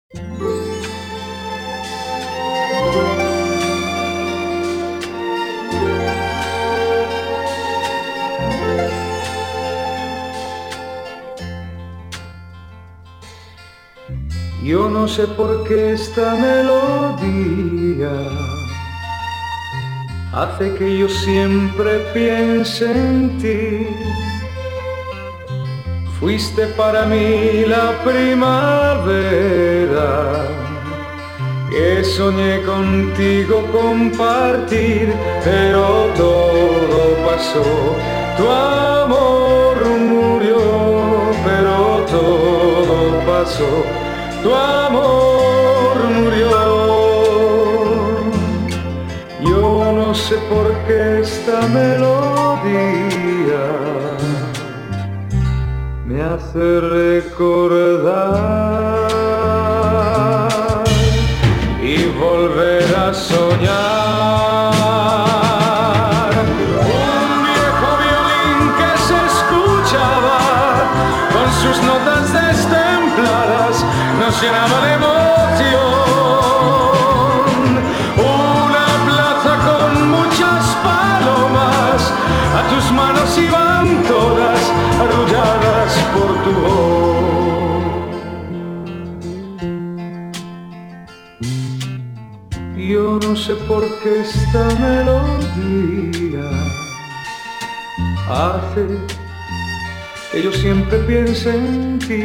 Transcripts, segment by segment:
Yo no sé por qué esta melodía hace que yo siempre piense en ti. Fuiste para mí la primavera que soñé contigo compartir, pero todo pasó, tu amor murió, pero todo pasó. Tu amor murió. Yo no sé por qué esta melodía me hace recordar y volver a soñar. Un viejo violín que se escuchaba con sus notas destempladas nos llenaba de emoción. Una plaza con muchas palomas, a tus manos iban todas arrulladas por tu voz. Yo no sé por qué esta melodía hace que yo siempre piense en ti.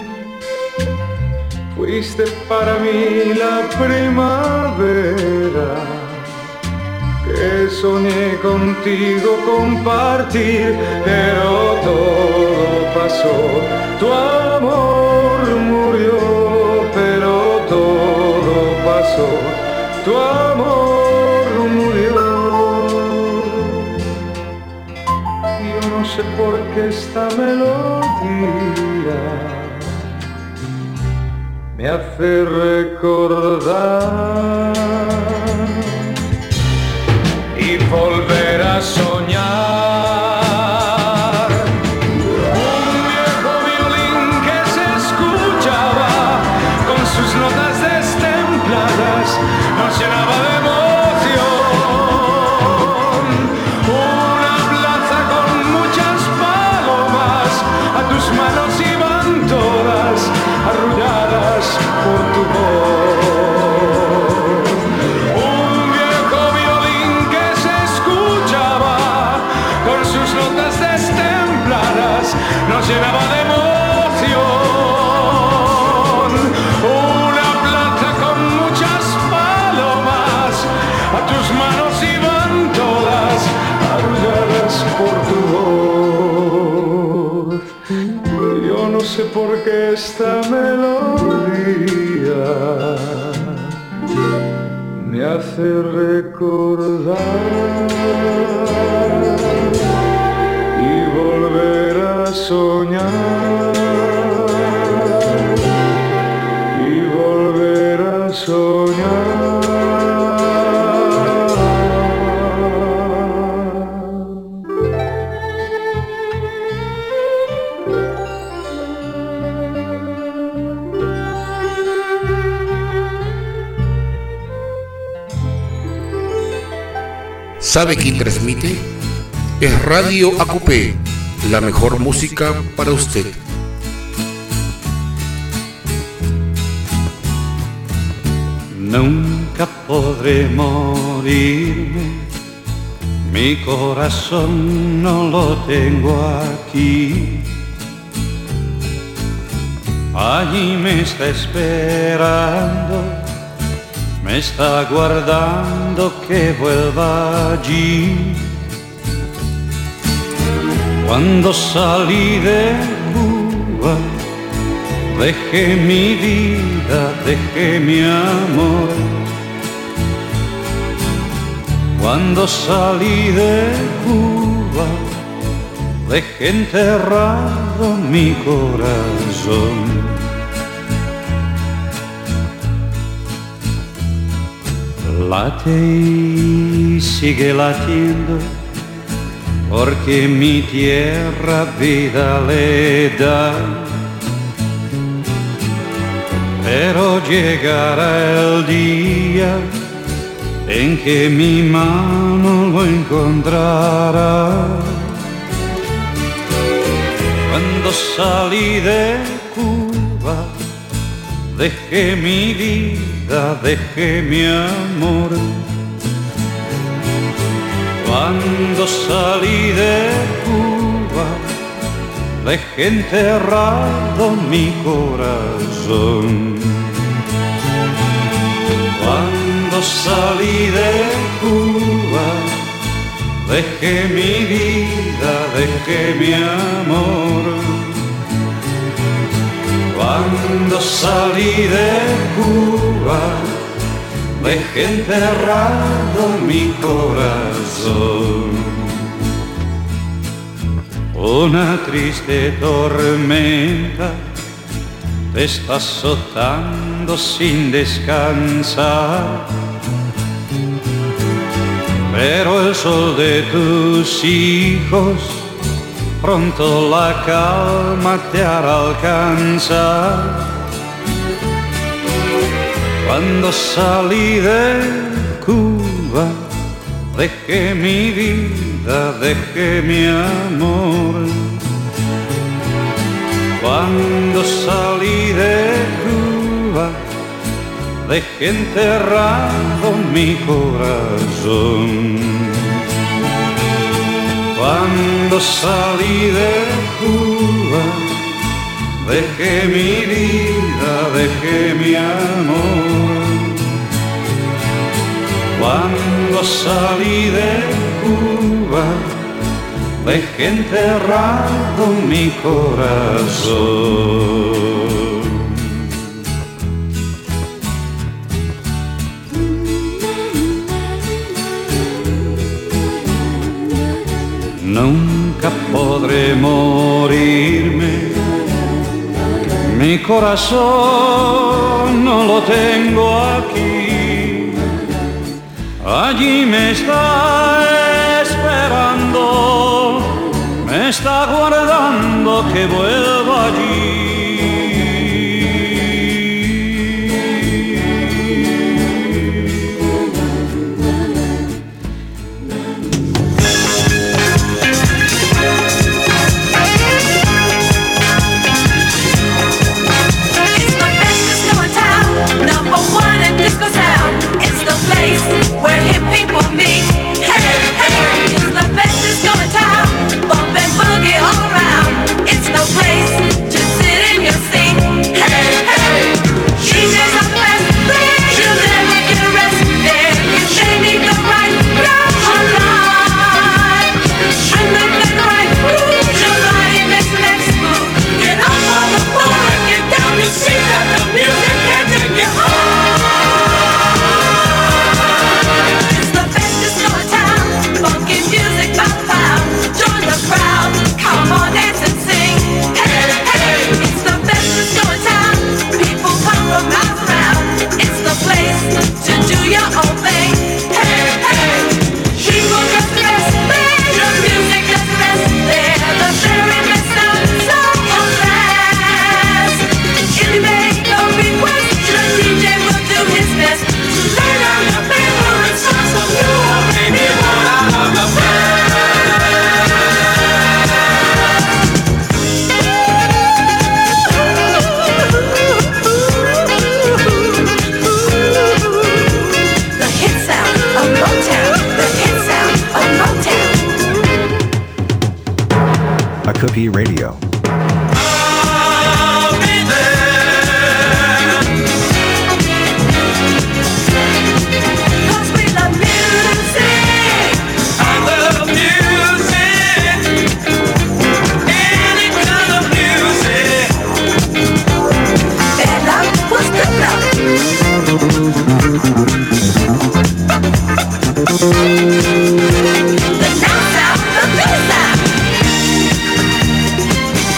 Fuiste para mí la primavera que soñé contigo compartir, pero todo pasó, tu amor murió, pero todo pasó, tu amor murió. Yo no sé por qué esta melodía me hace recordar y volver a soñar. Un viejo violín que se escuchaba con sus notas destempladas nos llenaba de emoción. Una plaza con muchas palomas, a tus manos iban todas arrulladas por tu voz. Un viejo violín que se escuchaba con sus notas destempladas nos llenaba de emoción. Una plaza con muchas palomas, a tus manos iban todas arrulladas por tu voz. Yo no sé por qué esta melodía me hace recordar y volver a soñar y volver a soñar. ¿Sabe quién transmite? Es Radio Acupé, la mejor música para usted. Nunca podré morirme, mi corazón no lo tengo aquí. Allí me está esperando, me está guardando que vuelva allí. Cuando salí de Cuba, dejé mi vida, dejé mi amor. Cuando salí de Cuba, dejé enterrado mi corazón. Late y sigue latiendo, porque mi tierra vida le da. pero llegará el día en que mi mano lo encontrará. Cuando salí de Cuba, dejé mi vida, dejé mi amor. Cuando salí de Cuba, dejé enterrado mi corazón. Cuando salí de Cuba, dejé mi vida, dejé mi amor. Cuando salí de Cuba, dejé enterrado mi corazón. Una triste tormenta te está azotando sin descansar, pero el sol de tus hijos pronto la calma te hará alcanzar. Cuando salí de Cuba, dejé mi vida, dejé mi amor. Cuando salí de Cuba, dejé enterrado mi corazón. Cuando salí de Cuba, dejé mi vida, dejé mi amor. Cuando salí de Cuba, dejé enterrado mi corazón. Nunca podré morirme, mi corazón no lo tengo aquí. Allí me está esperando, me está guardando que vuelva allí. Where hip people meet. Hey, hey, it's the best that's going town. Bump and boogie all around. It's no place to sit in your seat. Hey, hey, DJs are the best. You'll never get a rest there. They need the right crowd alive. Bring them back the right groove. Your body makes the next move. Get up on the floor and get down. You see that the music can't take you home. Come on, dance and sing. Hey, hey, it's the best that's going town. People come from miles around. It's the place to do your own thing. Hey, hey, people just the best. The music does the best. They're the very best sound. So fast. If you make a request, the DJ will do his best to lay down your favorite songs so you will make me wanna love the best. Akupi Radio. I'll be there. 'Cause we love music. I love music. Any kind of music. Their love was good love. The now sound, the good sound.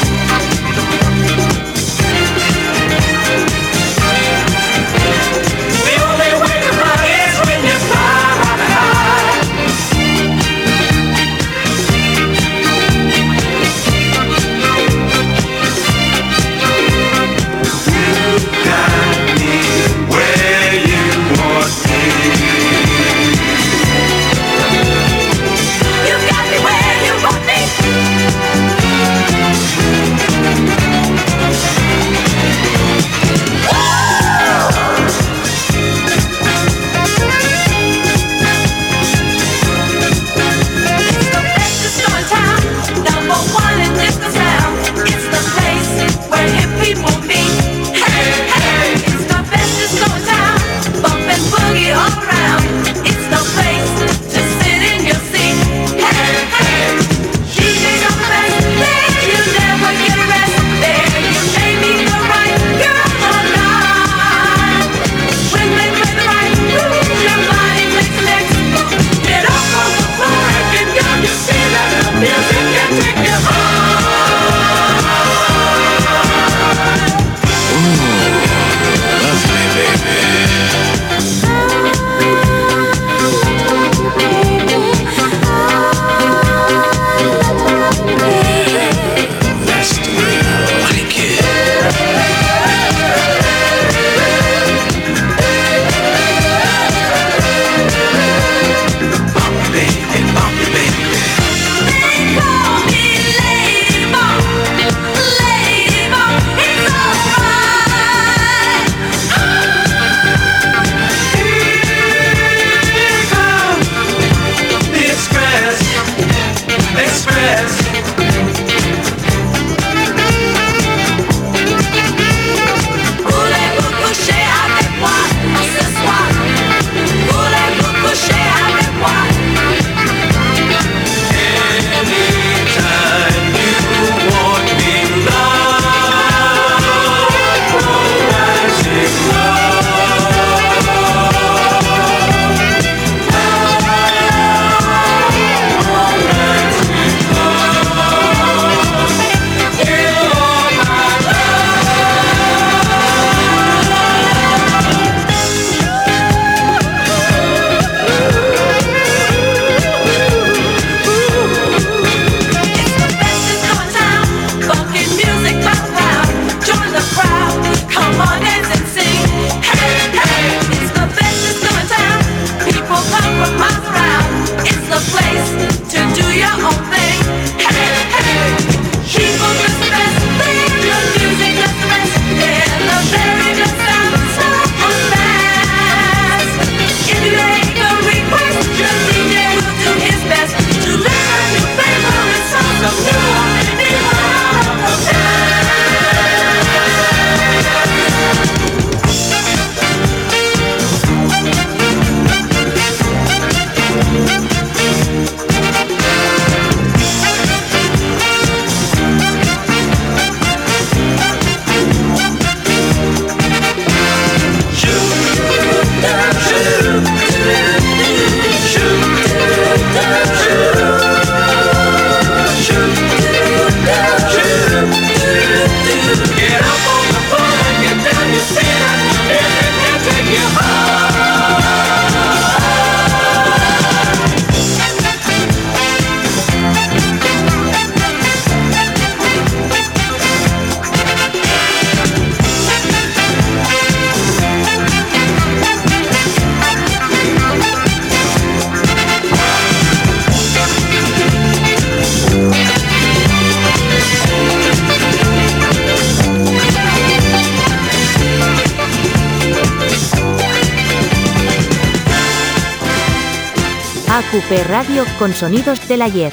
AQP Radio con sonidos del ayer.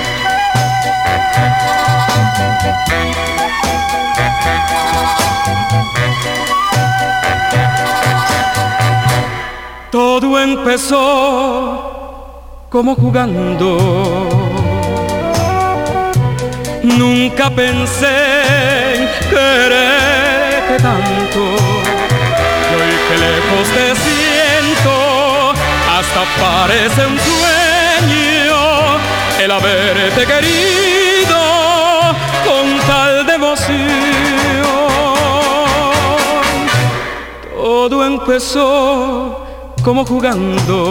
Todo empezó como jugando. Nunca pensé en quererte tanto. Y hoy que lejos te siento, hasta parece un sueño el haberte querido con tal devoción. Todo empezó como jugando.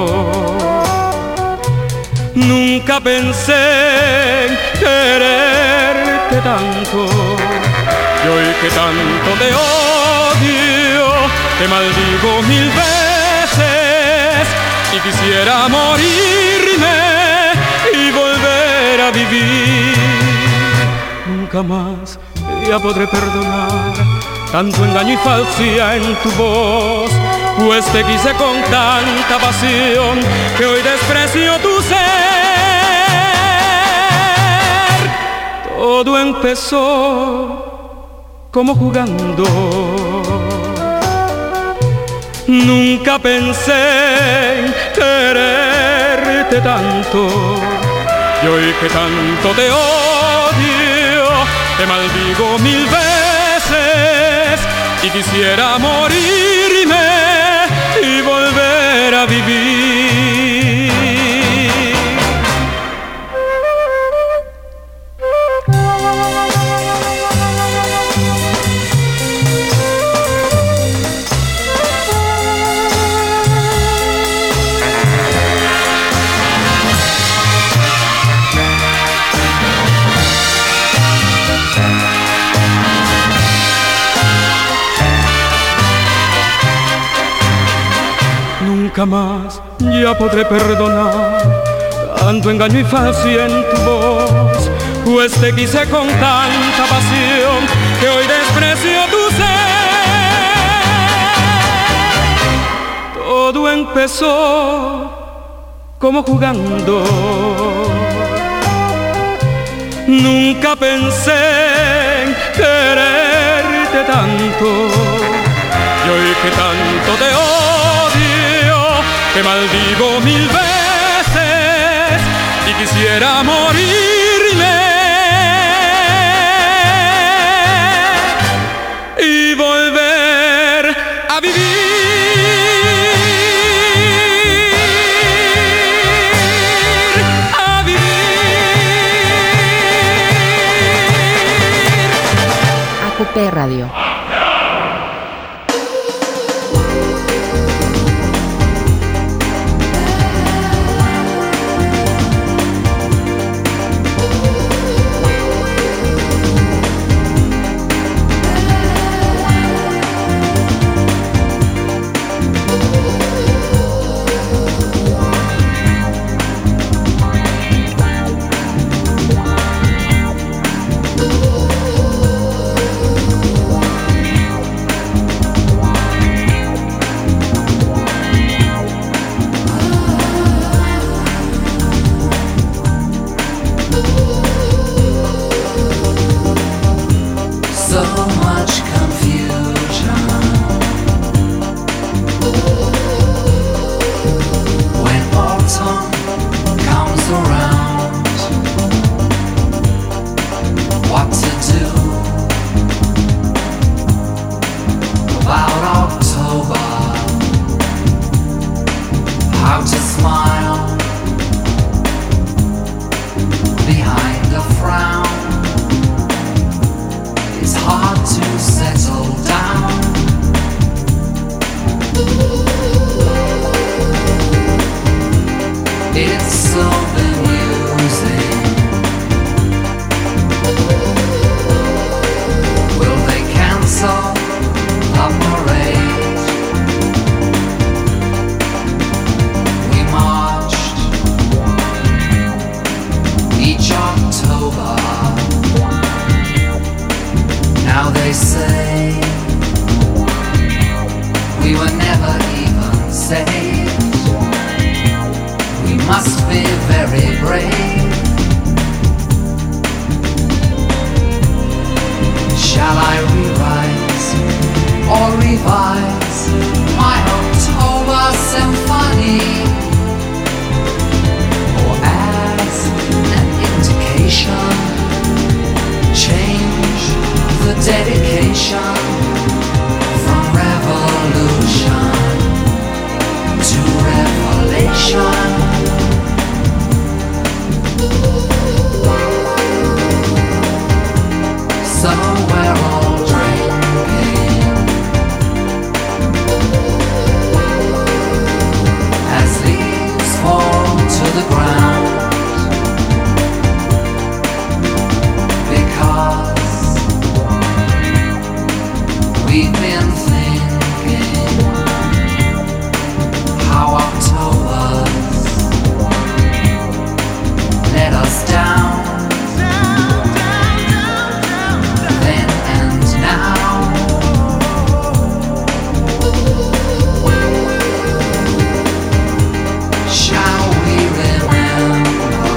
Nunca pensé en quererte tanto. Y hoy que tanto te odio, te maldigo 1000 veces y quisiera morirme y volver a vivir. Nunca más ya podré perdonar tanto engaño y falsedad en tu voz, pues te quise con tanta pasión que hoy desprecio tu ser. Todo empezó como jugando. Nunca pensé en quererte tanto. Y hoy que tanto te odio, te maldigo 1000 veces y quisiera morirme y volver a vivir. Nunca más ya podré perdonar tanto engaño y falsedad en tu voz, pues te quise con tanta pasión que hoy desprecio tu ser. Todo empezó como jugando. Nunca pensé en quererte tanto. Y hoy que tanto te odio, te maldigo 1000 veces y quisiera morirme y volver a vivir. A vivir. AQP Radio. very brave. Shall I rewrite or revise my October symphony? Or as an indication, change the dedication from revolution to revelation. So we're all drinking as leaves fall to the ground, because we've been thinking how October's let us down. Then and now, shall we remember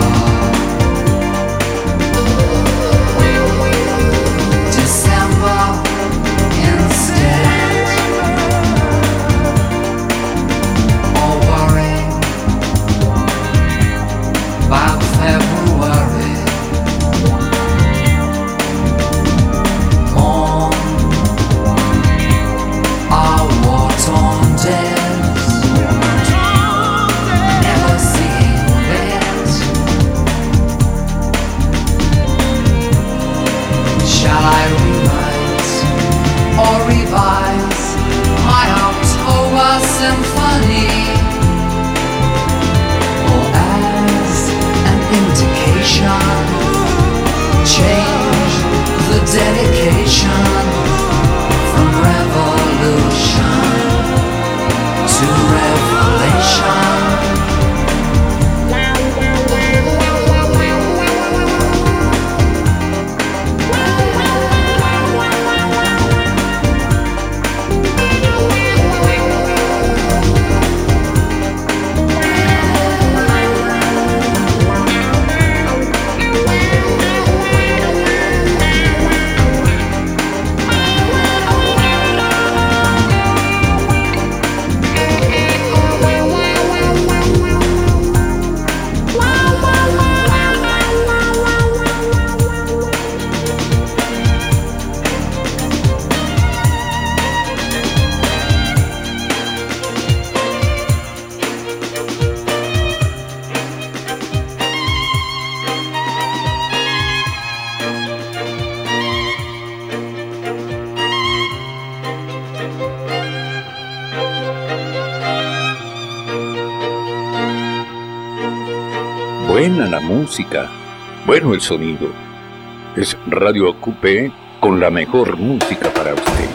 December instead, or worry about February? Mourn our war-torn dead, never seeing red. Shall I rewrite or revise my October symphony? Or as an indication, change the dedication from revolution to revelation. Buena la música, bueno el sonido. Es Radio Acupé con la mejor música para usted.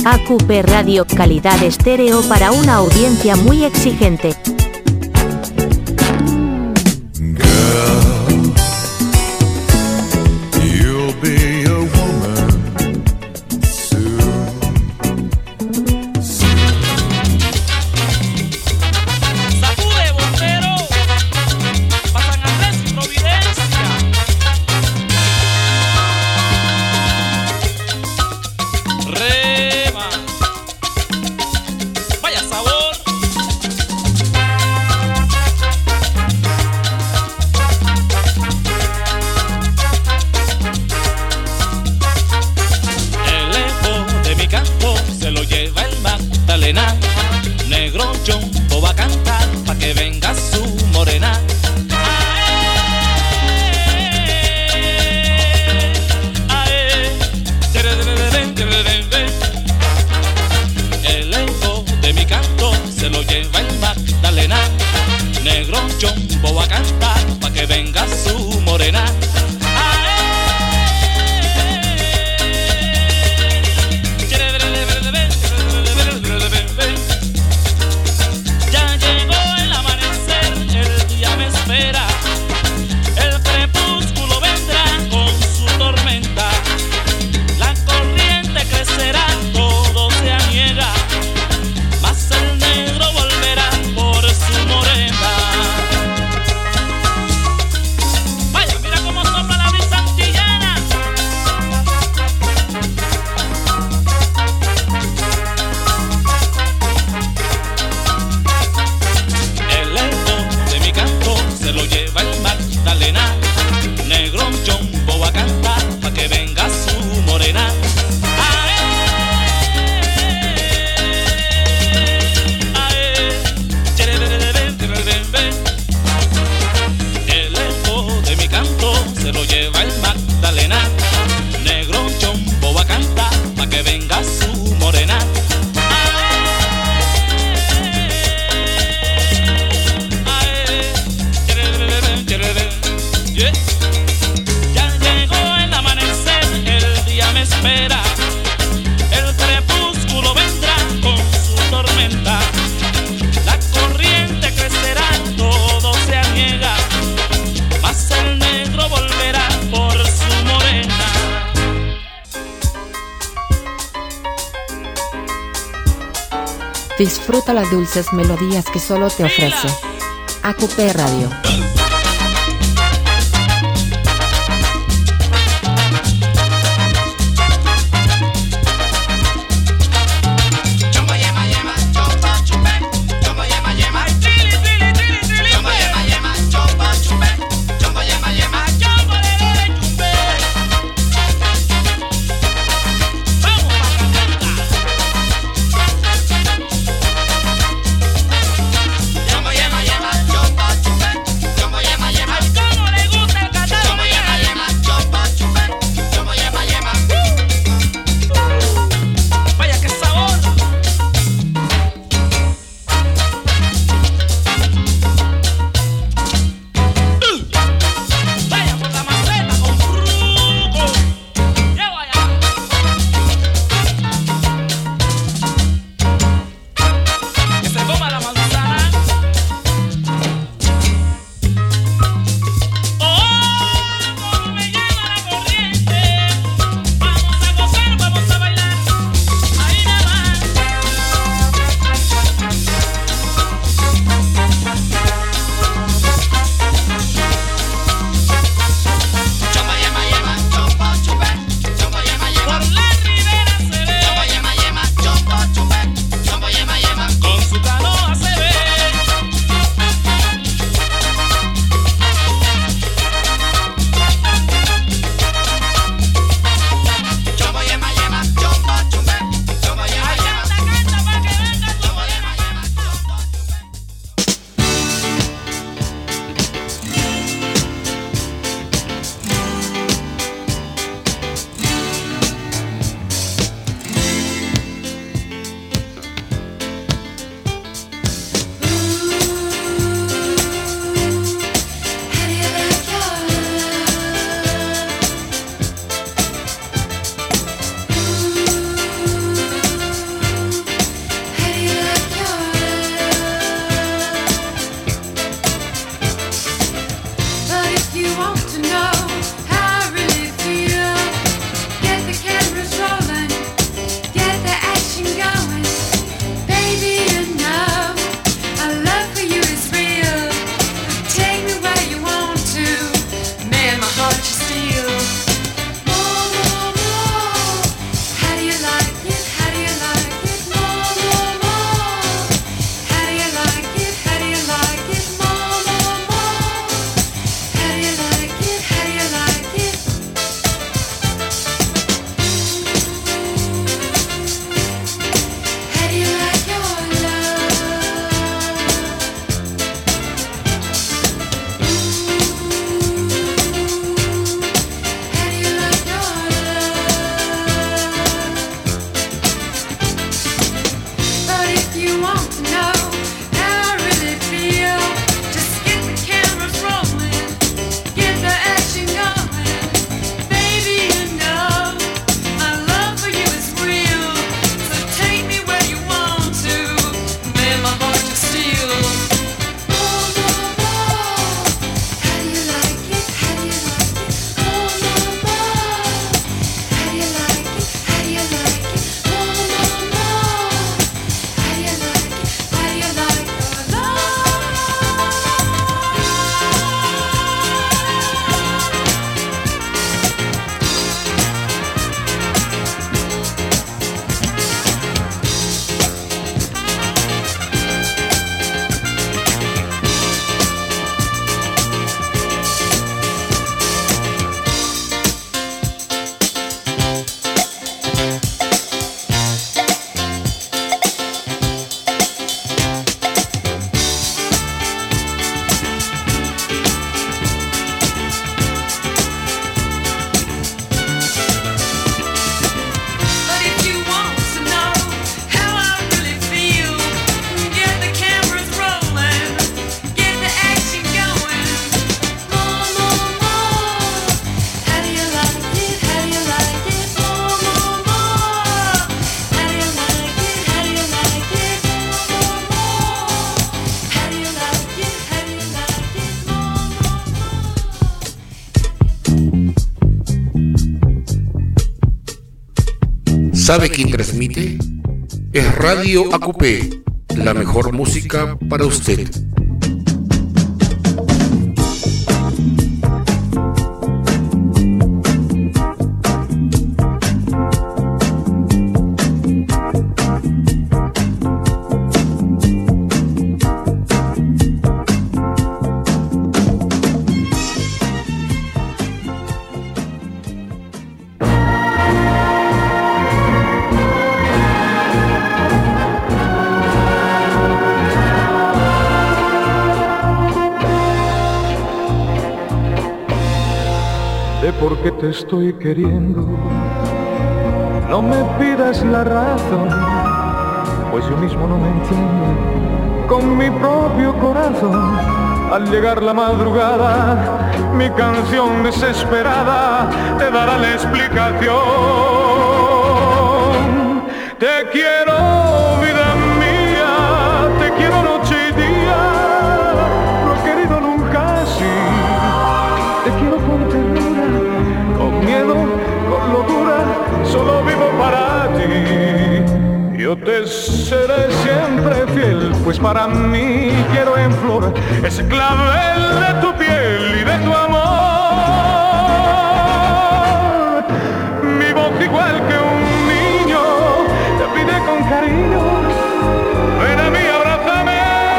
AQP Radio, calidad estéreo para una audiencia muy exigente. Disfruta las dulces melodías que solo te ofrece AQP Radio. Chombo ¿Sabe quién transmite? Es Radio AQP, la mejor música para usted. ¿Por qué te estoy queriendo? No me pidas la razón, pues yo mismo no me entiendo con mi propio corazón. Al llegar la madrugada, mi canción desesperada te dará la explicación. Te quiero, vida mía, te quiero noche y día, no he querido nunca así. Te quiero con ternura, con miedo, con locura, solo vivo para ti. Yo te seré siempre fiel, pues para mí quiero en flor ese clavel de tu piel y de tu amor. Mi voz igual que un niño te pide con cariño, ven a mí, abrázame.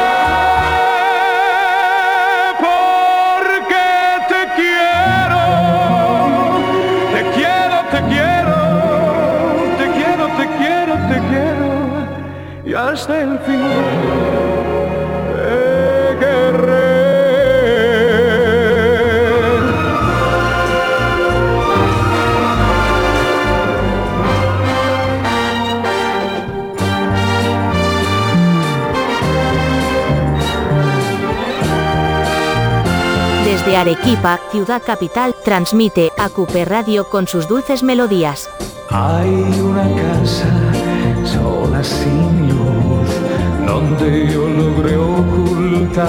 Y hasta el fin te querré. Desde Arequipa, ciudad capital, transmite AQP Radio con sus dulces melodías. Hay una casa sola sin luz, donde yo logré ocultarme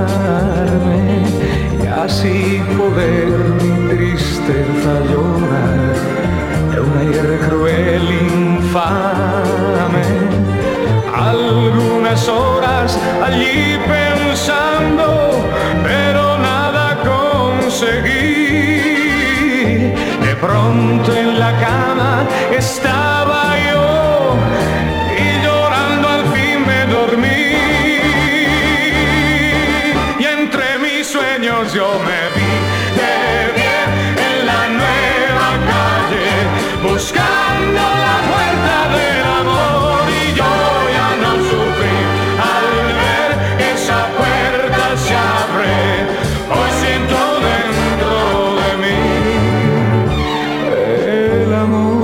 y así poder mi tristeza llorar de una ira cruel infame. Algunas horas allí pensando, pero nada conseguí. De pronto en la cama estaba yo y llorando al fin me dormí. Y entre mis sueños yo me vi de pie en la nueva calle, buscando la puerta del amor. Y yo ya no sufrí al ver esa puerta se abre. Hoy siento dentro de mí el amor.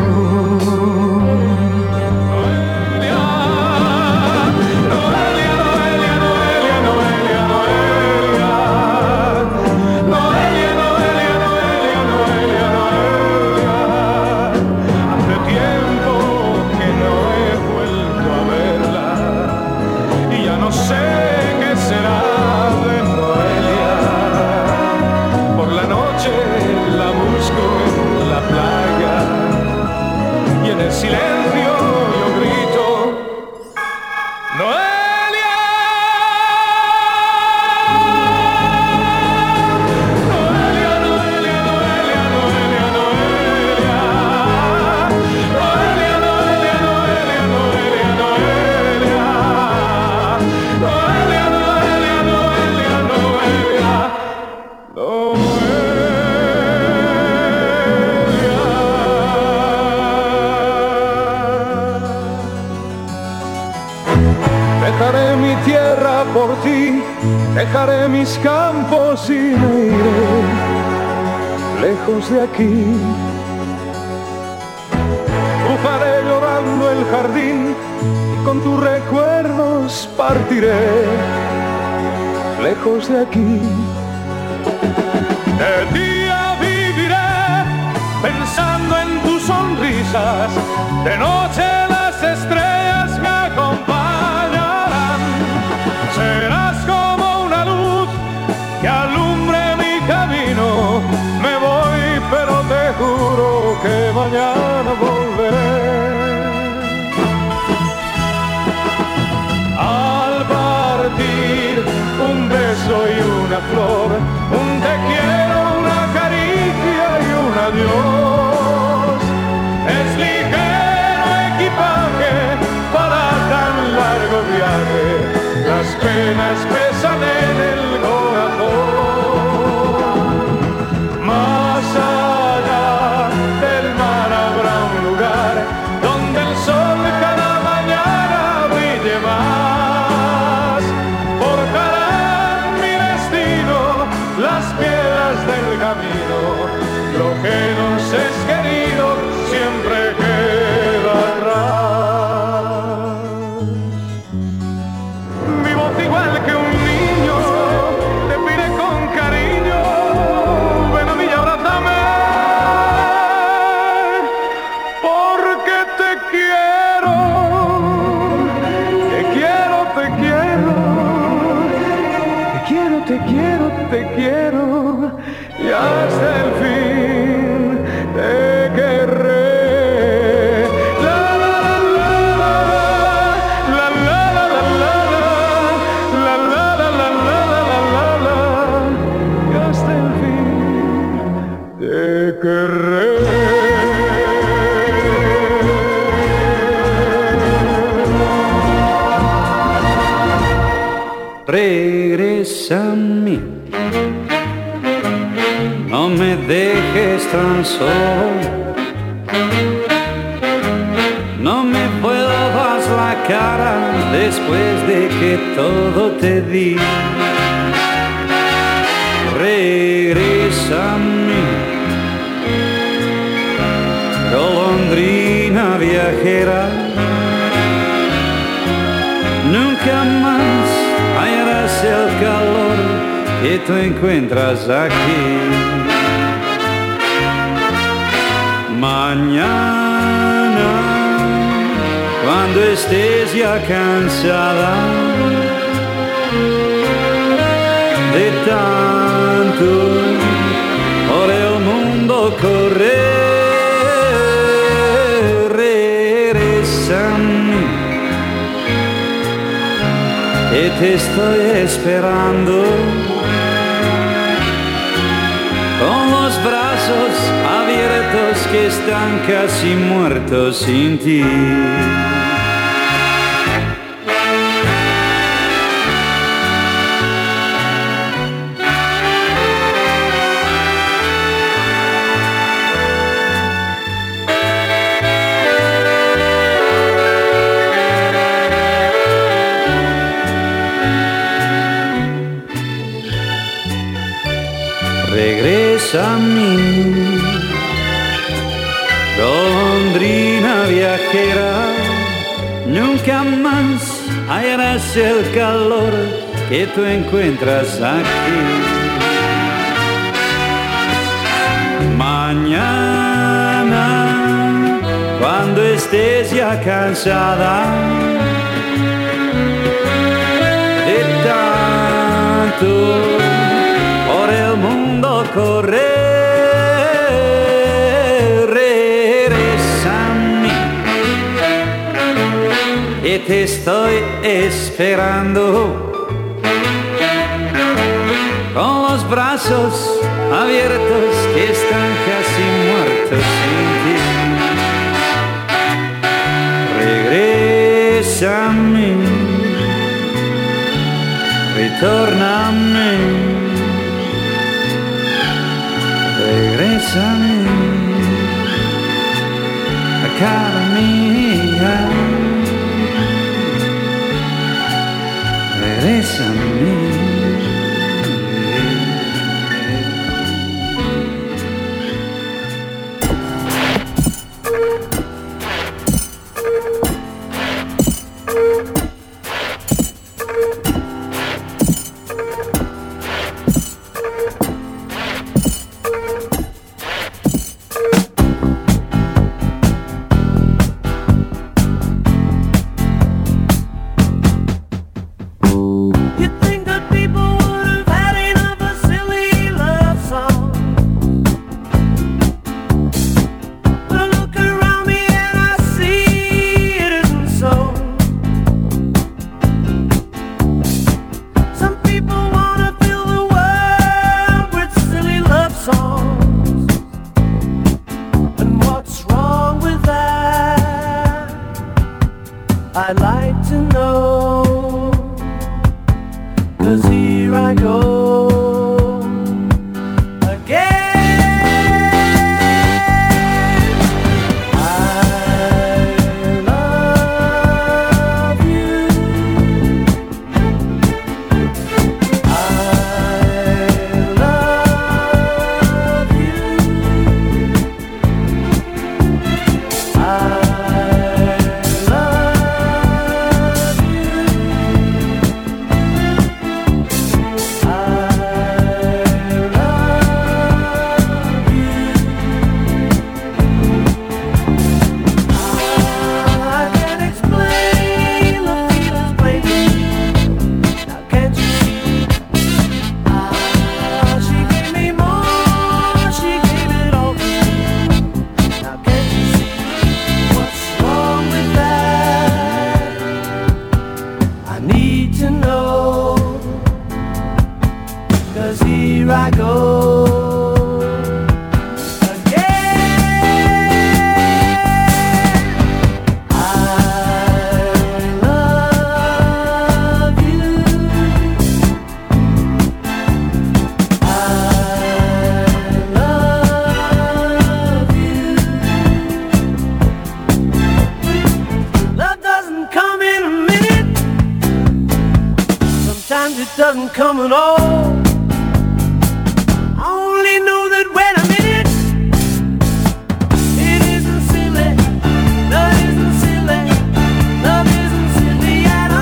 Silencio, yo grito, Noelia, Noelia, Noelia, Noelia, Noelia, Noelia, Noelia, Noelia, Noelia, Noelia, Noelia, Noelia, Noelia, Noelia, Noelia. Dejaré mi tierra por ti, dejaré mis campos y me iré lejos de aquí. Cruzaré llorando el jardín y con tus recuerdos partiré lejos de aquí. De día viviré pensando en tus sonrisas, de noche las estrellas me acompañarán. Serás como una luz que alumbre mi camino. Me voy, pero te juro que mañana volveré. flor, un te quiero, una caricia y un adiós. Es ligero equipaje para tan largo viaje, las penas pesan en el corazón. Más allá del mar habrá un lugar donde el sol cada mañana brille más. Portarán mi destino las piedras del camino, lo que nos es querido siempre queda atrás. Mi voz igual que un niño te pide con cariño, ven a mí y abrázame, porque te quiero, te quiero, te quiero, te quiero, te quiero, te quiero, y hasta el fin te querré. La la la la la la la la la la la la la la, y hasta el fin te querré. Regresa a mí, no me dejes tan solo, no me vuelvas la cara después de que todo te di. Regresa a mí, golondrina viajera, nunca más hallarás el calor que tú encuentras aquí. Mañana, cuando estés ya cansada de tanto por el mundo correr, regresa a mí, que te estoy esperando con los brazos abiertos que están casi muertos sin ti. Regresa a mí, golondrina viajera, nunca más hallarás el calor que tú encuentras aquí. Mañana, cuando estés ya cansada de tanto por el mundo correr, regresa a mí, que te estoy esperando con los brazos abiertos que están casi muertos sin ti. Regresa a mí, ritorna a mí. Regresa a mí, cara mía, regresa a mí. You think I here I go again. Doesn't come at all. I only know that when I'm in it, it isn't silly. Love isn't silly. Love isn't silly at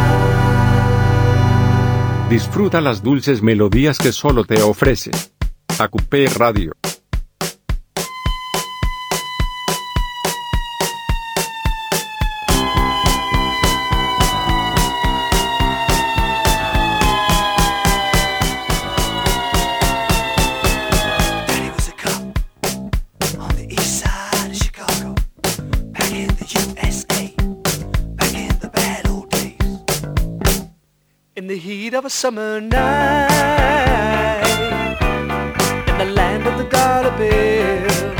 Disfruta las dulces melodías que solo te ofrece Acupé Radio. In the heat of a summer night, in the land of the dollar bill,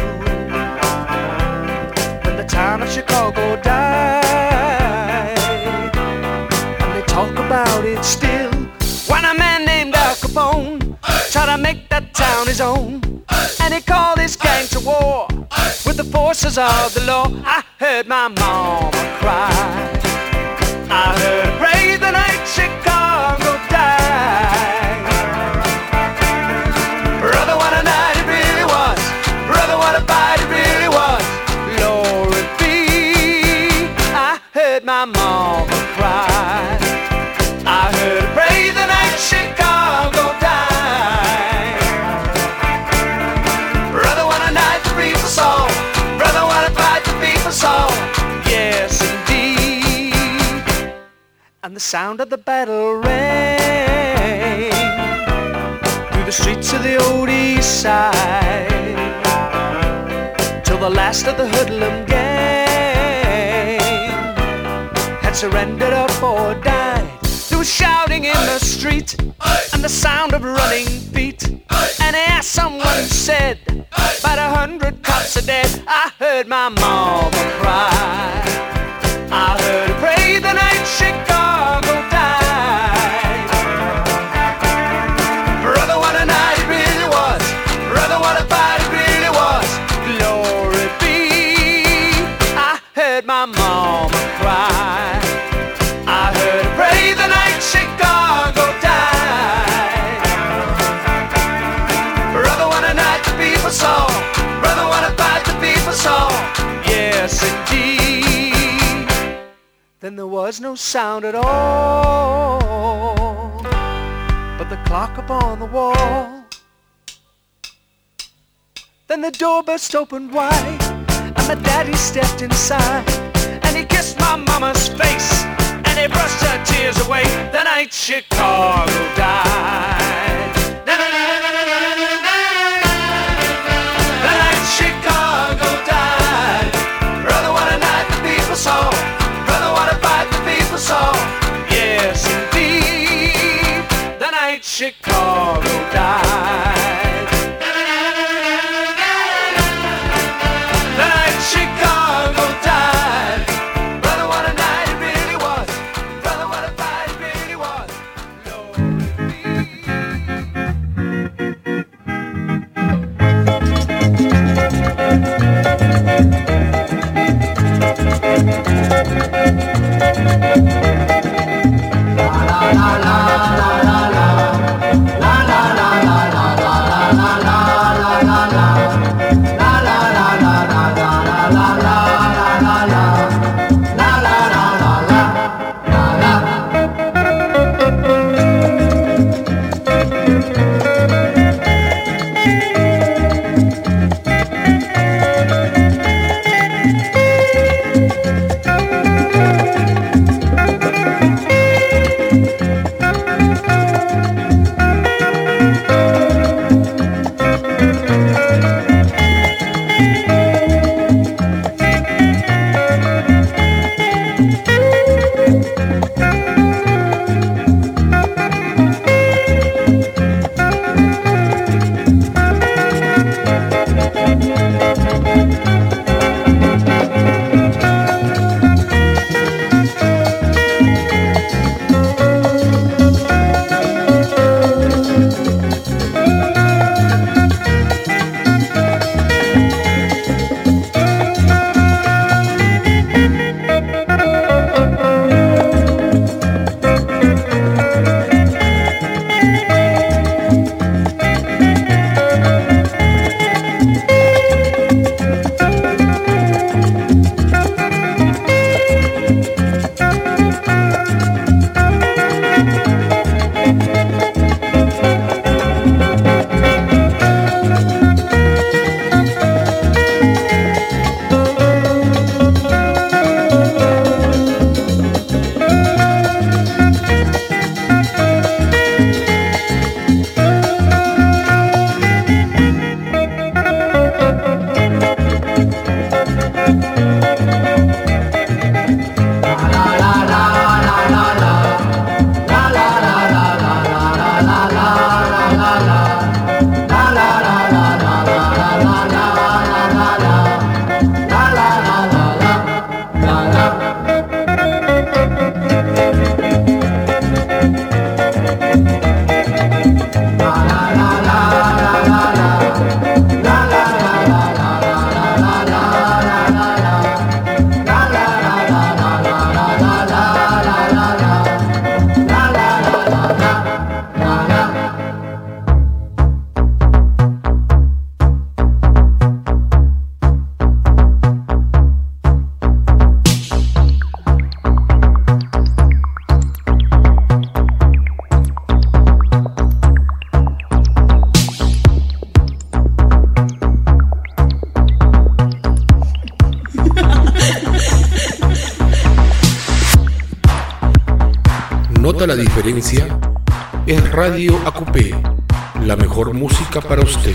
when the town of Chicago died, and they talk about it still, when a man named Al Capone tried to make that town his own, and he called his gang to war with the forces of the law. I heard my mama cry, I heard her pray the night Chicago died. Brother, what a night it really was. Brother, what a fight it really was. Glory be. I heard my mama cry, I heard her pray the night Chicago died. Brother, what a night the people saw. Brother, what a fight the people saw. Yes, indeed. And the sound of the battle rang through the streets of the old east side, till the last of the hoodlum gang had surrendered up or died. There was shouting in the street and the sound of running feet, and I asked someone who said about 100 cops are dead. I heard my mama cry, I heard her pray the night Chicago died. Brother, what a night it really was. Brother, what a fight it really was. Glory be. I heard my mama cry, I heard her pray the night Chicago died. Brother, what a night the people saw. Brother, what a fight the people saw. Yes, indeed. Then there was no sound at all but the clock upon the wall. Then the door burst open wide and my daddy stepped inside, and he kissed my mama's face and he brushed her tears away. The night Chicago died. The night Chicago died. Brother, what a night the people saw. Brother, what a fight the people saw. Yes, indeed. The night Chicago died. The night Chicago died. Brother, what a night it really was. Brother, what a fight it really was. Lord, nota la diferencia? Es Radio ACUPE, la mejor música para usted.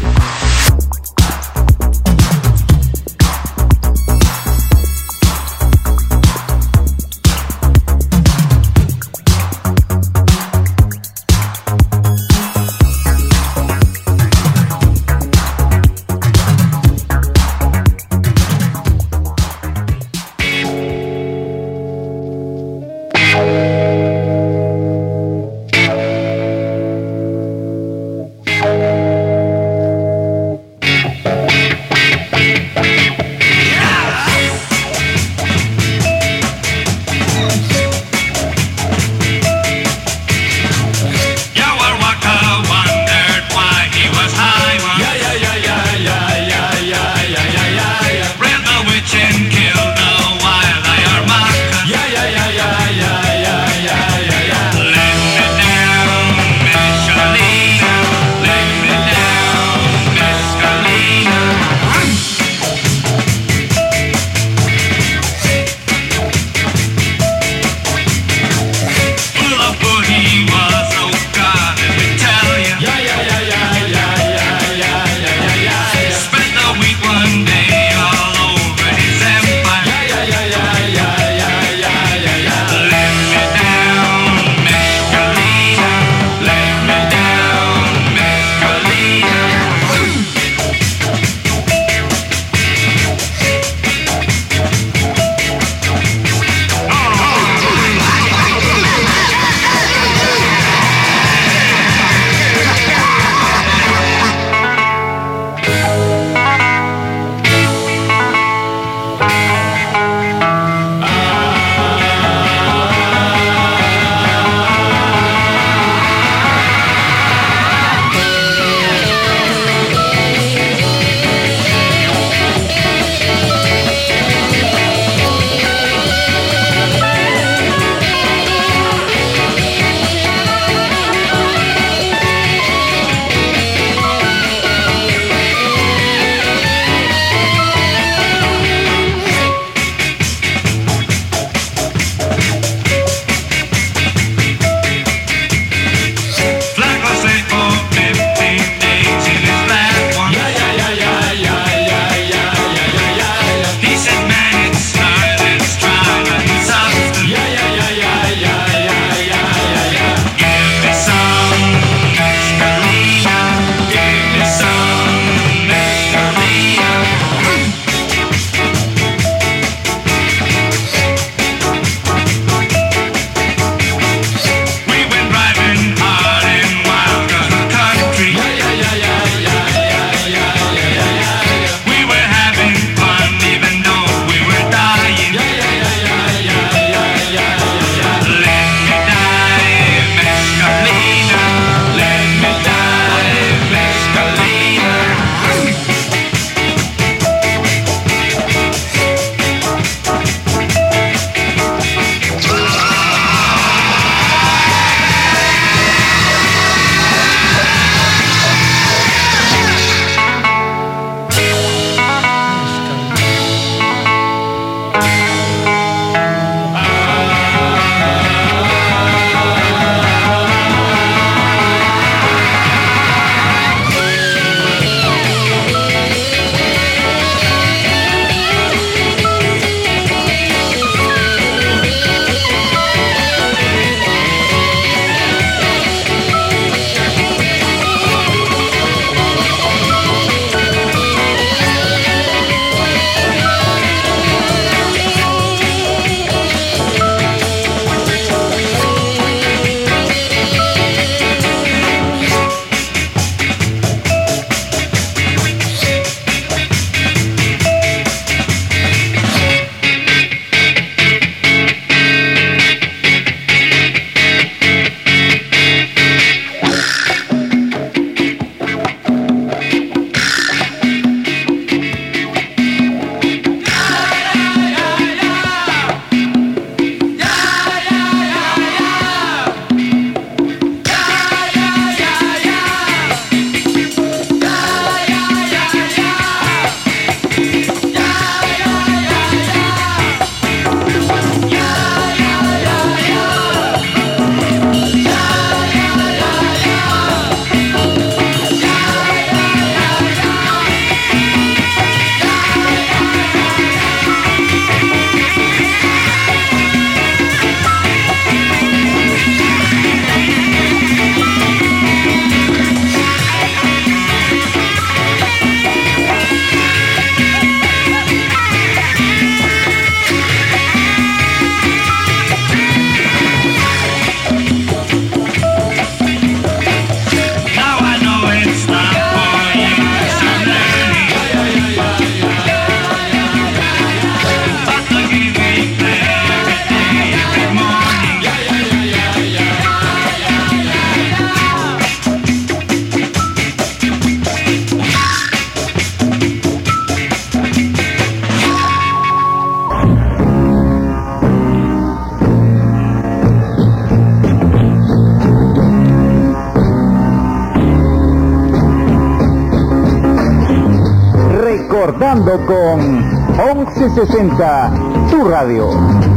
recordando con 1160, tu radio.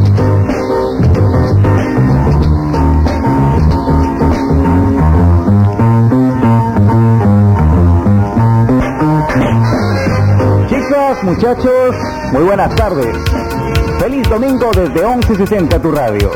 Chicas, muchachos, muy buenas tardes. Feliz domingo desde 1160, tu radio.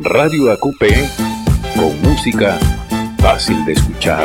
Radio AQP, con música fácil de escuchar.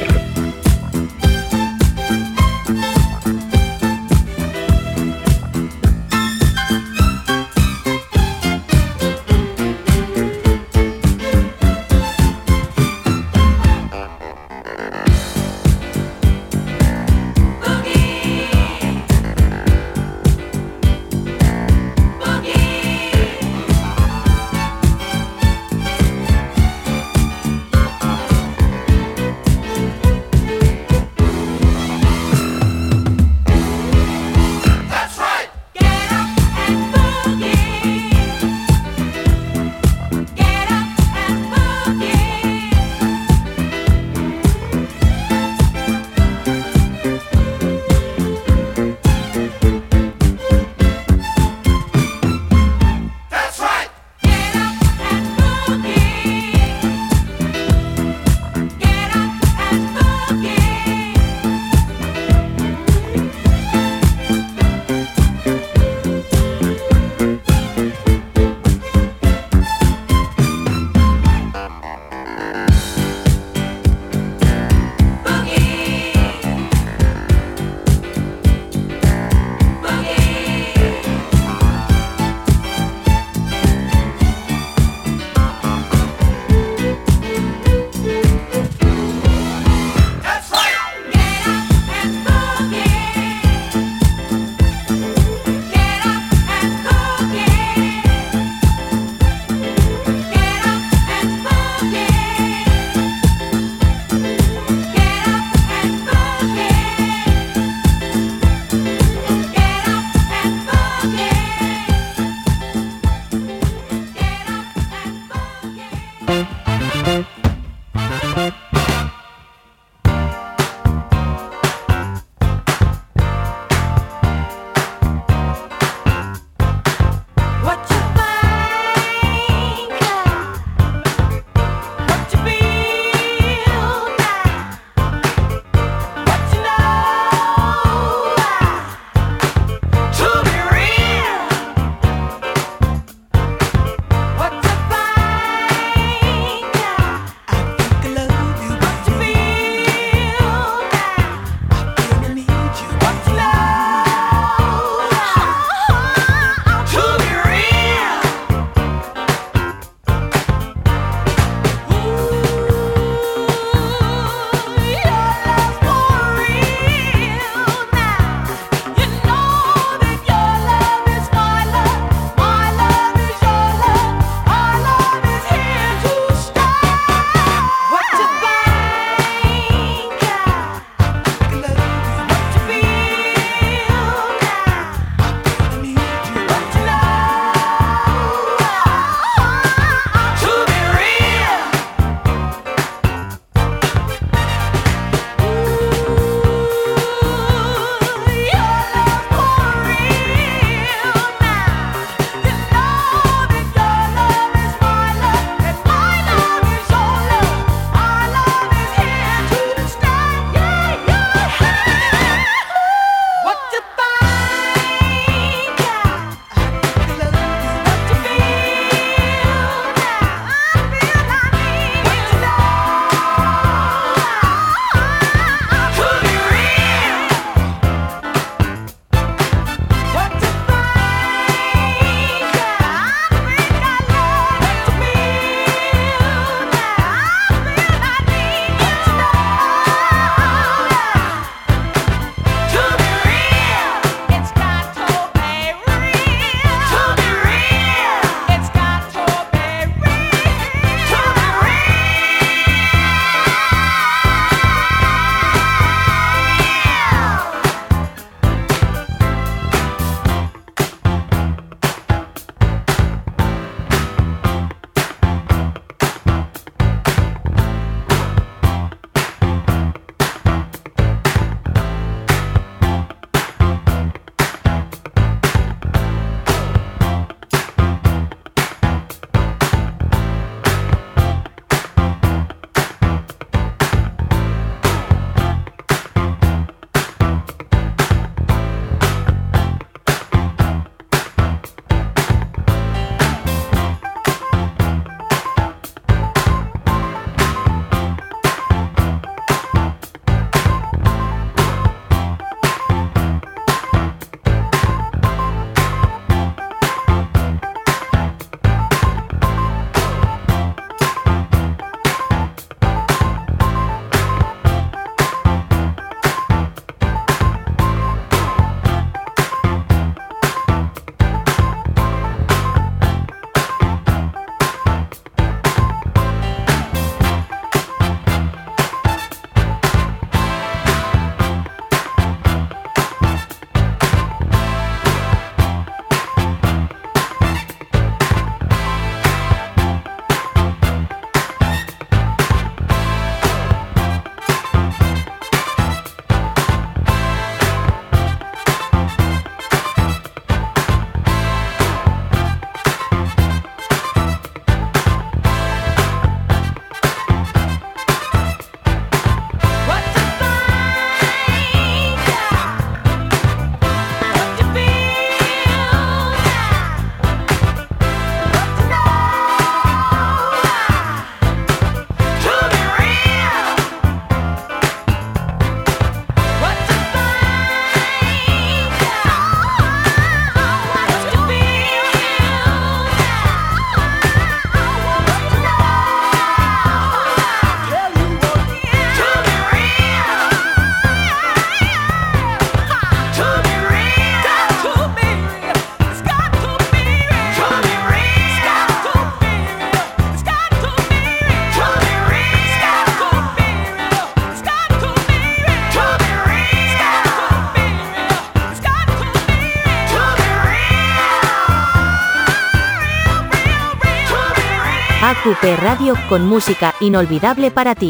AQP Radio, con música inolvidable para ti.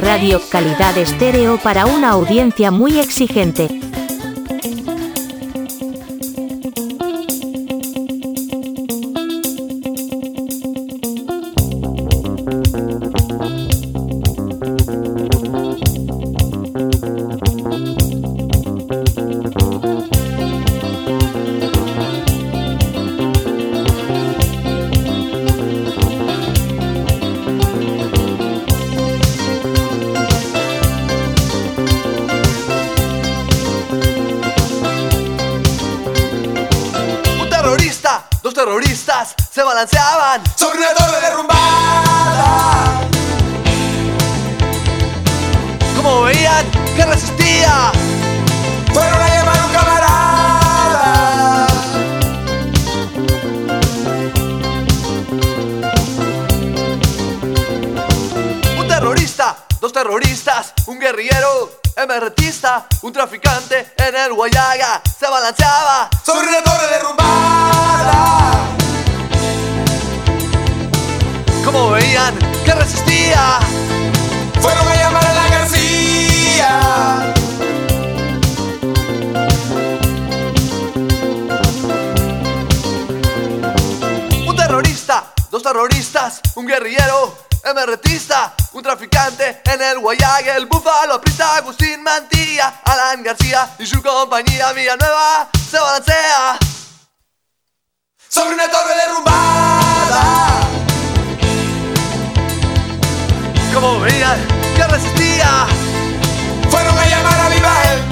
Radio, calidad estéreo para una audiencia muy exigente. Terroristas se balanceaban sobre una torre derrumbada. Como veían que resistía, fueron a llamar a un camarada. Un terrorista, dos terroristas, un guerrillero, MRTista, un traficante en el Guayaga se balanceaba sobre una torre derrumbada. Como veían que resistía, fueron a llamar a la García. Un terrorista, dos terroristas, un guerrillero, MRTista, un traficante en el Guayaga, el búfalo aprista, Agustín Mantilla, Alan García y su compañía Villanueva se balancea sobre una torre derrumbada. Como veían que resistía, fueron a llamar a Vivael.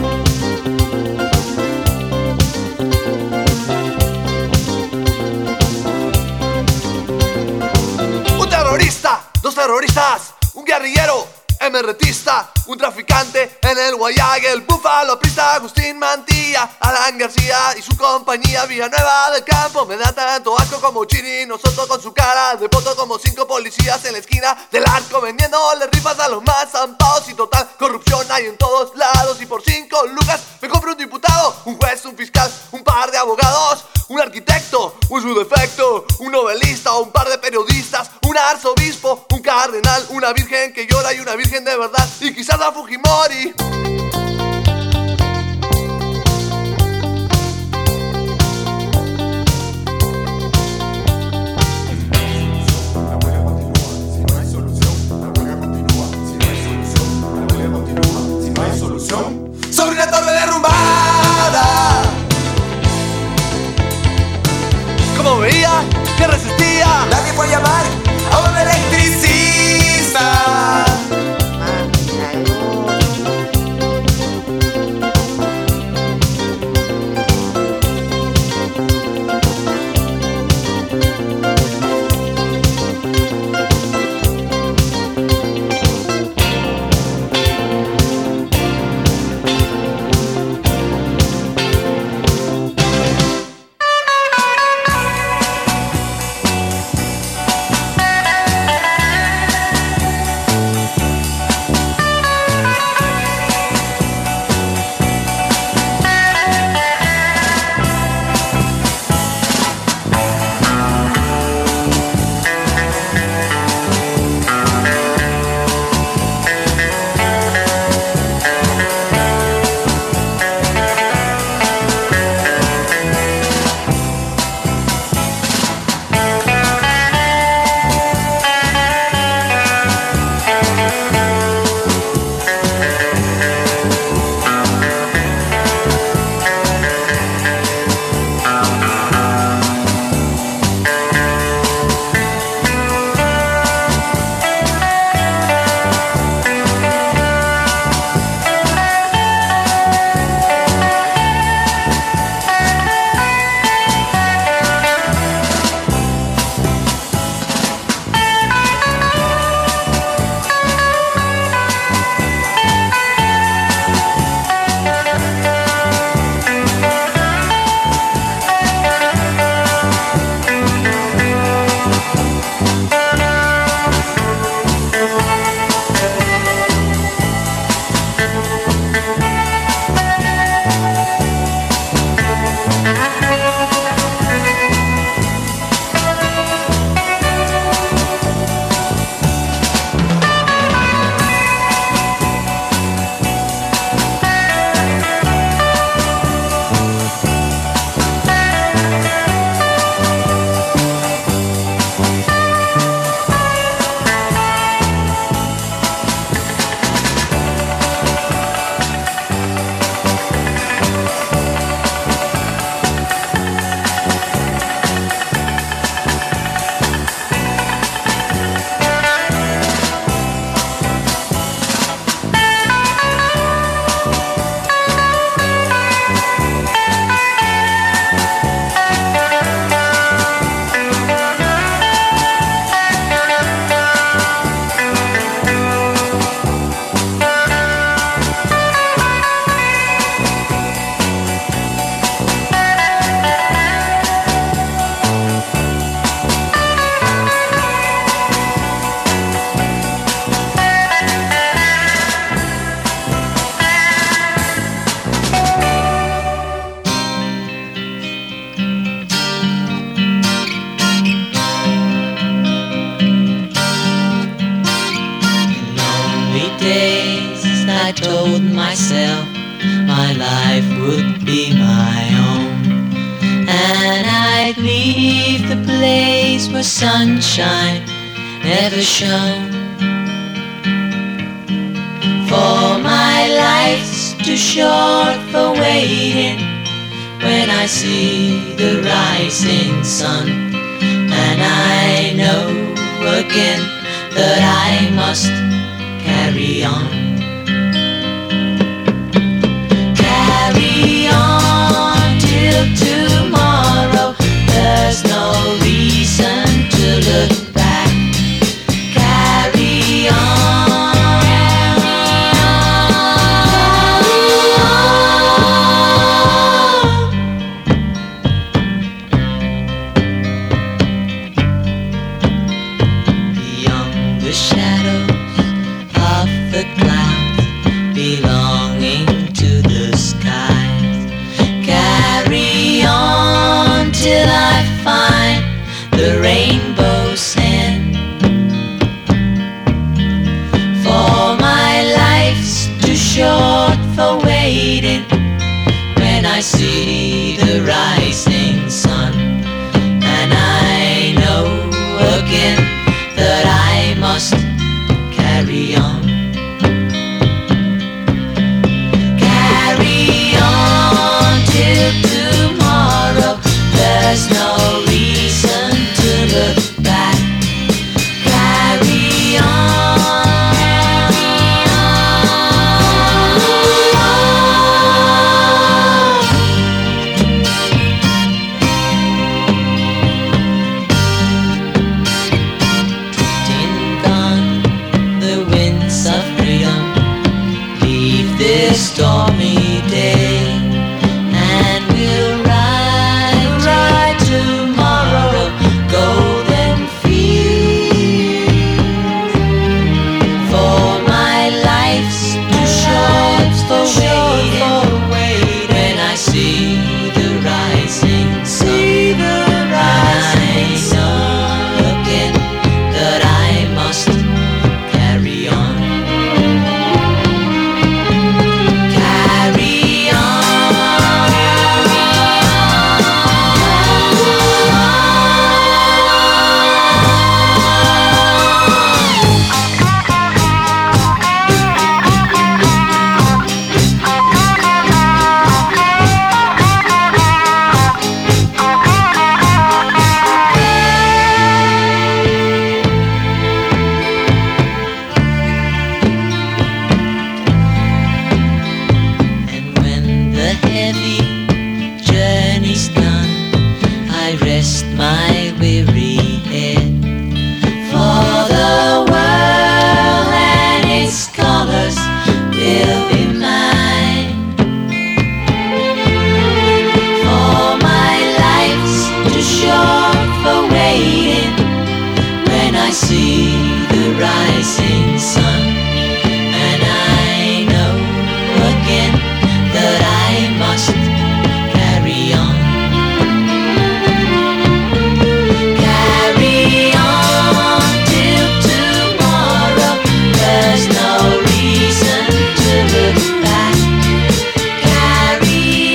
Un terrorista, dos terroristas, un guerrillero, MRTista, un traficante en el Guayaga, el búfalo aprista, Agustín Mantilla, Alan García y su compañía Villanueva del Campo. Me da tanto asco como Chiri, nosotros con su cara de poto como 5 policías en la esquina del arco vendiéndole rifas a los más zampados. Y total corrupción hay en todos lados. Y por 5 lucas me compro un diputado, un juez, un fiscal, un par de abogados, un arquitecto, un su defecto, un novelista, un par de periodistas, un arzobispo, un cardenal, una virgen que llora y una virgen de verdad, y quizás a Fujimori. Sobre una torre derrumbada. Como veía que resistía, nadie fue a llamar a un electricista. I told myself my life would be my own, and I'd leave the place where sunshine never shone. For my life's too short for waiting when I see the rising sun, and I know again that I must carry on. Carry on till tomorrow. There's no reason to look back. Carry on. Beyond the shadows of the clouds belonging to the skies, carry on till I find the rainbow's end. For my life's too short for waiting when I see the rising sun, and I know again that I must carry on. Carry on till tomorrow. There's no reason to look back. Carry on. Drifting gone the winds of freedom, leave this stormy day, and we'll ride tomorrow, golden fields. For my life's too short for waiting when I see the rising sun, and I know again that I must carry on. Carry And when the heavy journey's done, I rest my weary head. For the world and its colors will be mine. For my life's too short for waiting when I see the rising sun, and I know again that I must carry on. Carry on till tomorrow. There's no reason to look back. Carry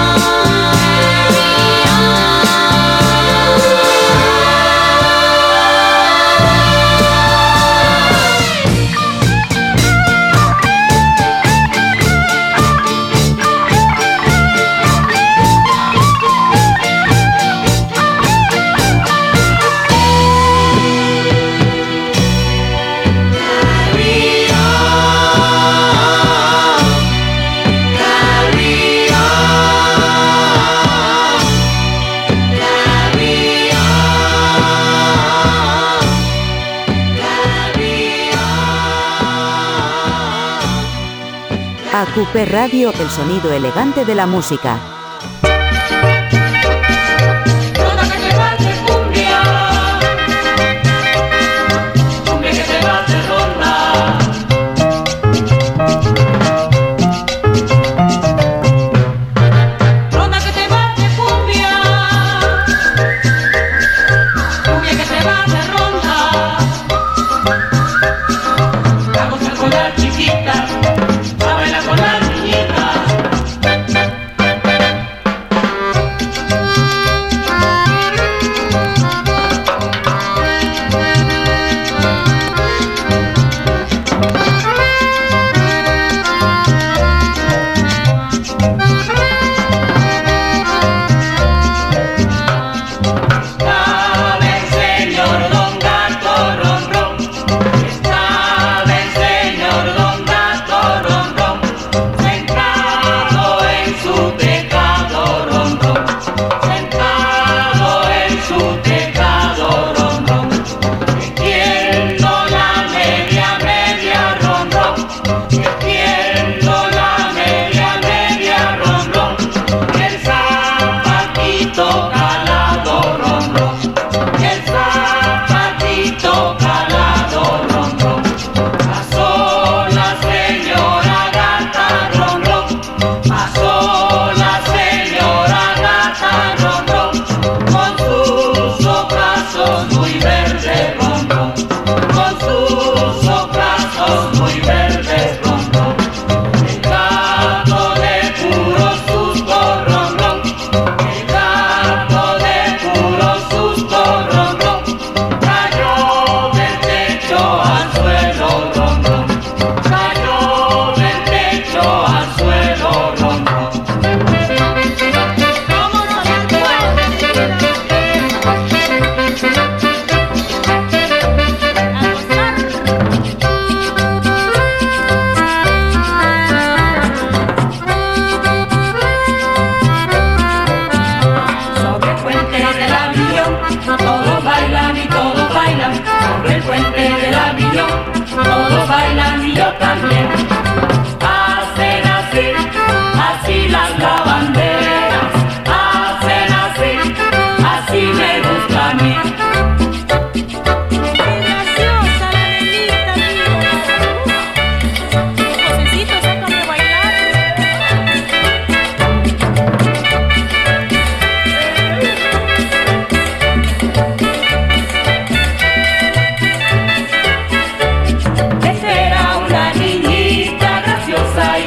AQP Radio, el sonido elegante de la música. Vamos a volar chiquita.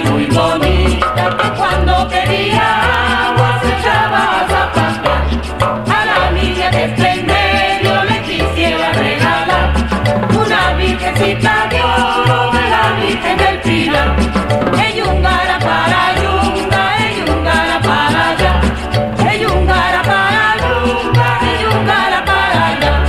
muy bonita, que cuando pedía agua se echaba a zapatear. A la niña que está en medio le quisiera regalar una virgencita de oro de la Virgen del Pilar. Eyungara para yunga, eyungara para allá, eyungara para yunga, eyungara para allá.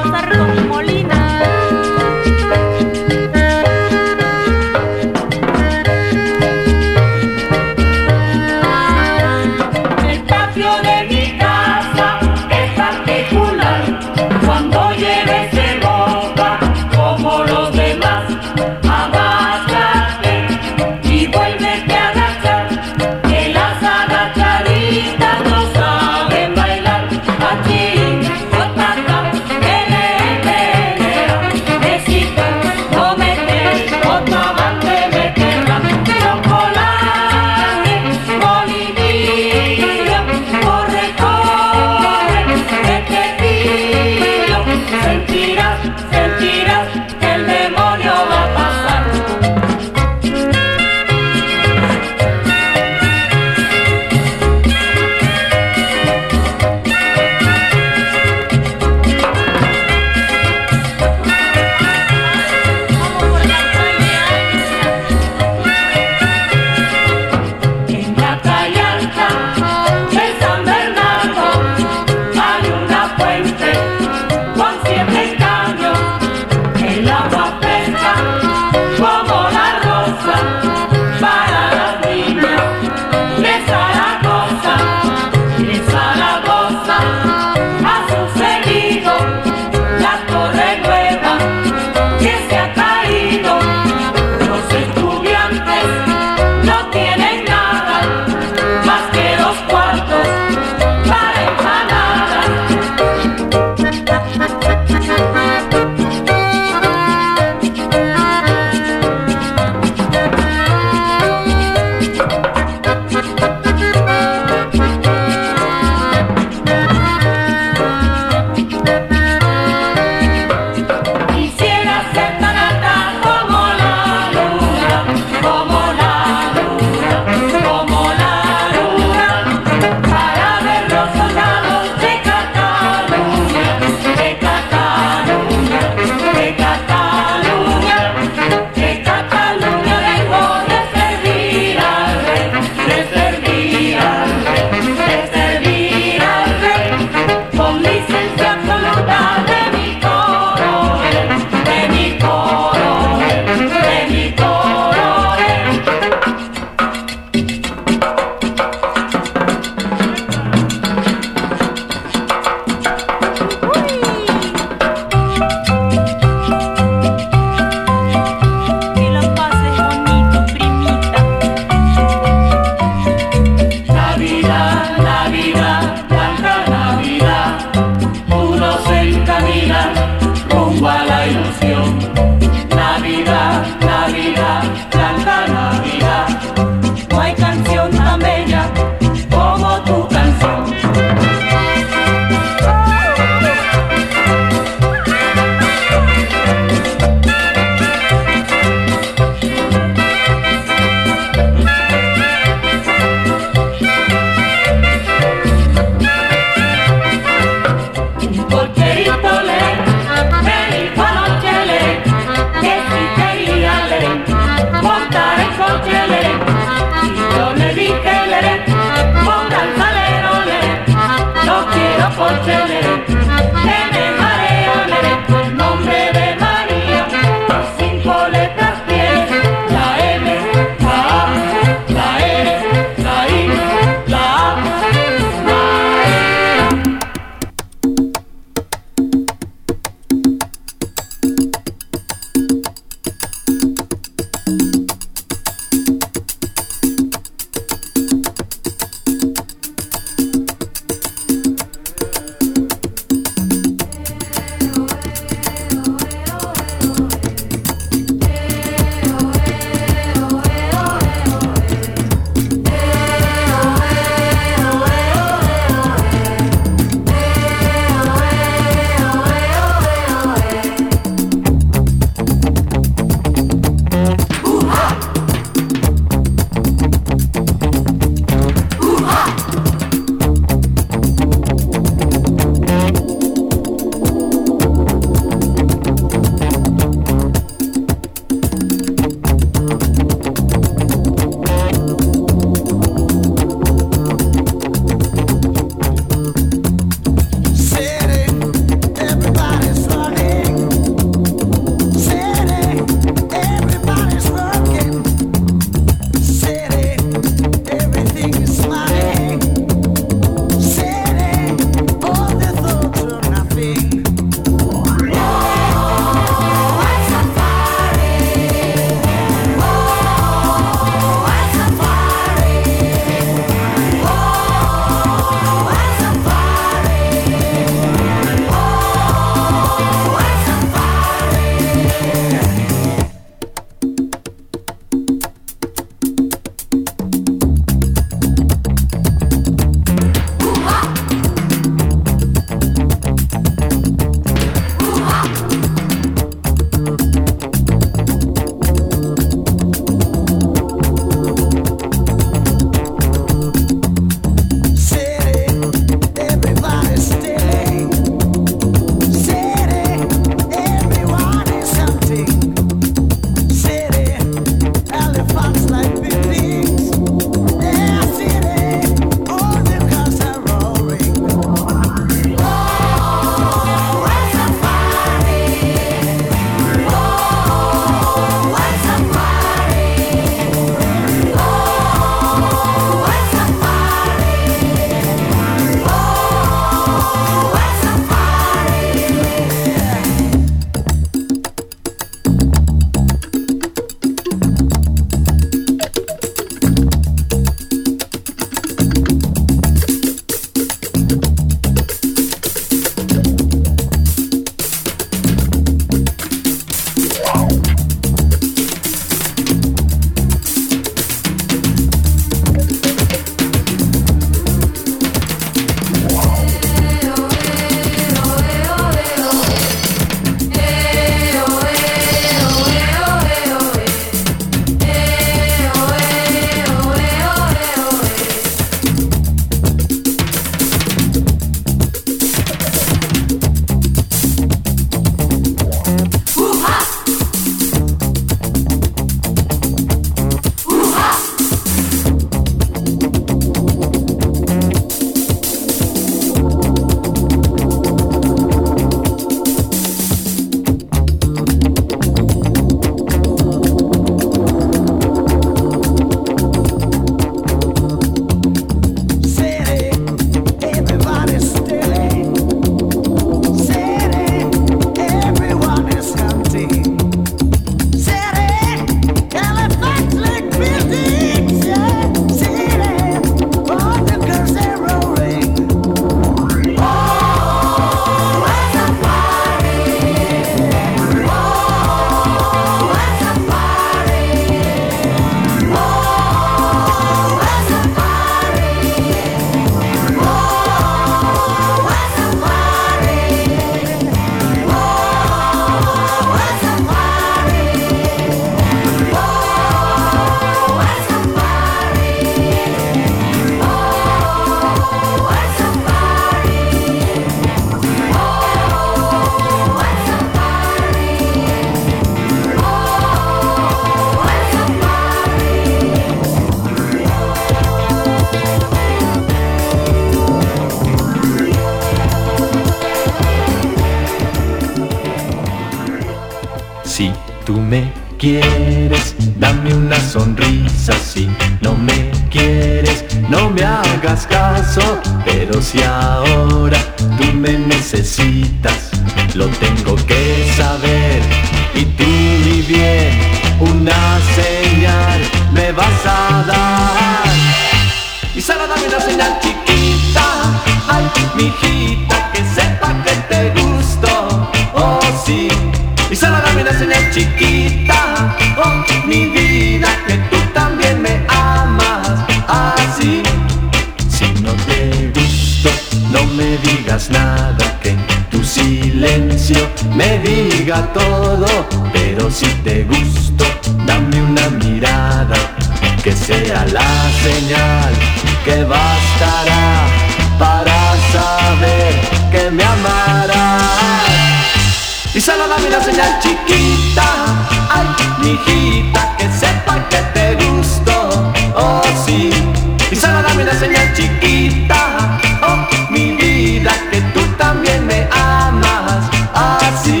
tú me quieres, dame una sonrisa. Si no me quieres, no me hagas caso. Pero si ahora tú me necesitas, lo tengo que saber. Y tú, mi bien, una señal me vas a dar. Y solo dame una señal chiquita, ay, mijita, que sepa que te gusto, oh sí. Y solo dame una señal chiquita, oh, mi vida, que tú también me amas, así. Si no te gusto, no me digas nada, que tu silencio me diga todo. Pero si te gusto, dame una mirada, que sea la señal que bastará para saber que me amarás. Y solo dame una señal chiquita, ay, mijita, que sepa que te gusto, oh sí. Y solo dame una señal chiquita, oh, mi vida, que tú también me amas, así.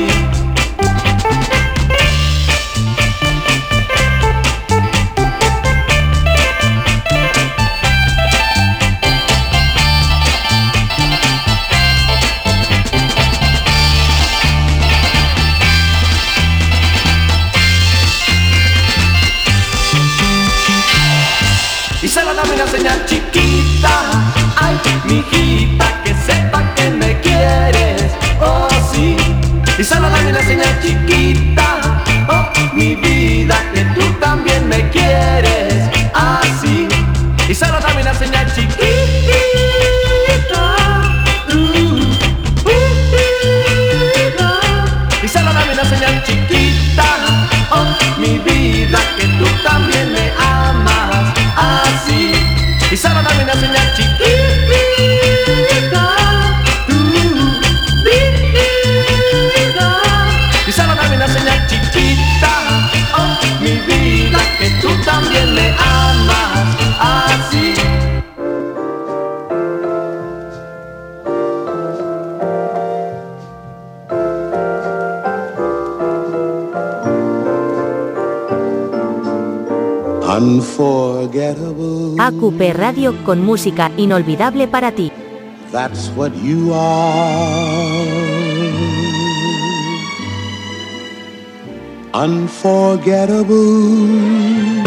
Y solo dame una señal chiquita, ay, mijita, que sepa que me quieres, oh sí. Y solo dame una señal chiquita, oh, mi vida, que tú también me quieres, así. Y solo dame una señal chiquita, y solo dame una señal chiquita, oh, mi vida, que tú también me amas, así. Y solo dame una señal chiquita, y solo dame una señal chiquita, oh, mi vida, que tú también me amas, así. Unforgettable. AQP Radio, con música inolvidable para ti. That's what you are. Unforgettable.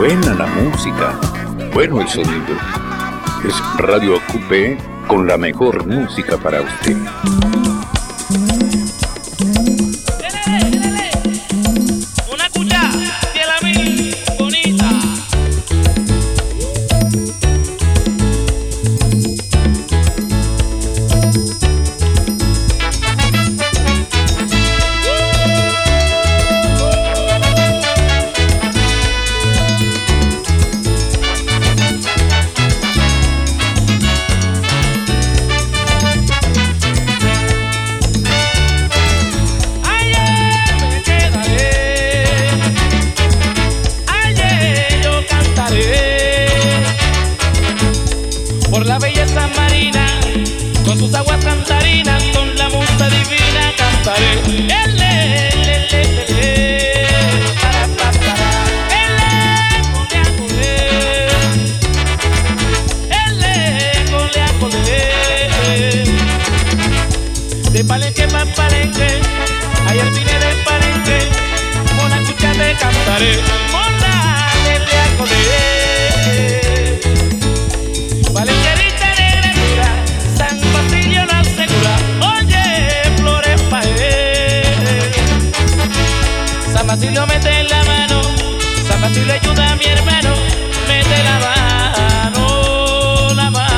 Buena la música, bueno el sonido. Es Radio Acupé con la mejor música para usted. Una cuchara, fiel a mí, bonita. Por la belleza marina, con sus aguas cantarinas, con la musa divina cantaré. Para, de Palenque pa' Palenque, ayer vine de Palenque, una cucha te cantaré. Mona, Palenquerita negra, mira, San Basilio la asegura. Oye, flores pa' él. San Basilio mete la mano, San Basilio ayuda a mi hermano, mete la mano, la mano.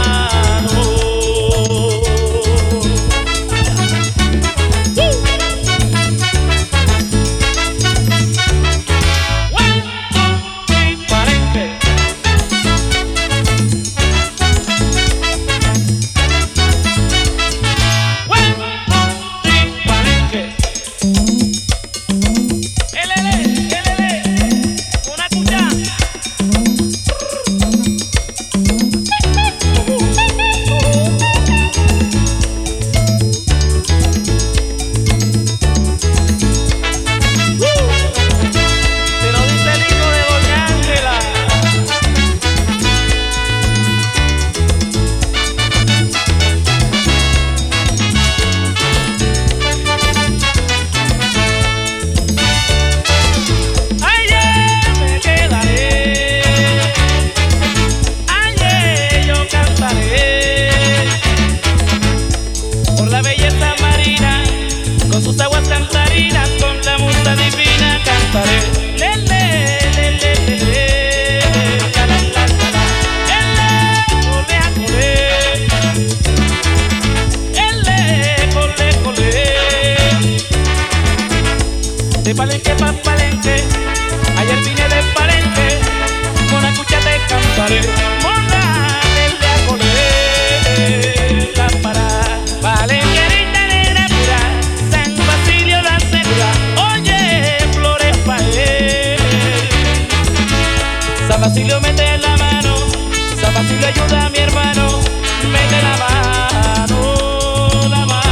De Palenque pa' Palenque, ayer vine de Palenque, con la cucha te cantaré. Mona, la para Palenquerita negra pura, San Basilio la asegura. Oye, flores pa' él. San Basilio mete la mano, San Basilio ayuda a mi hermano, mete la mano, la mano.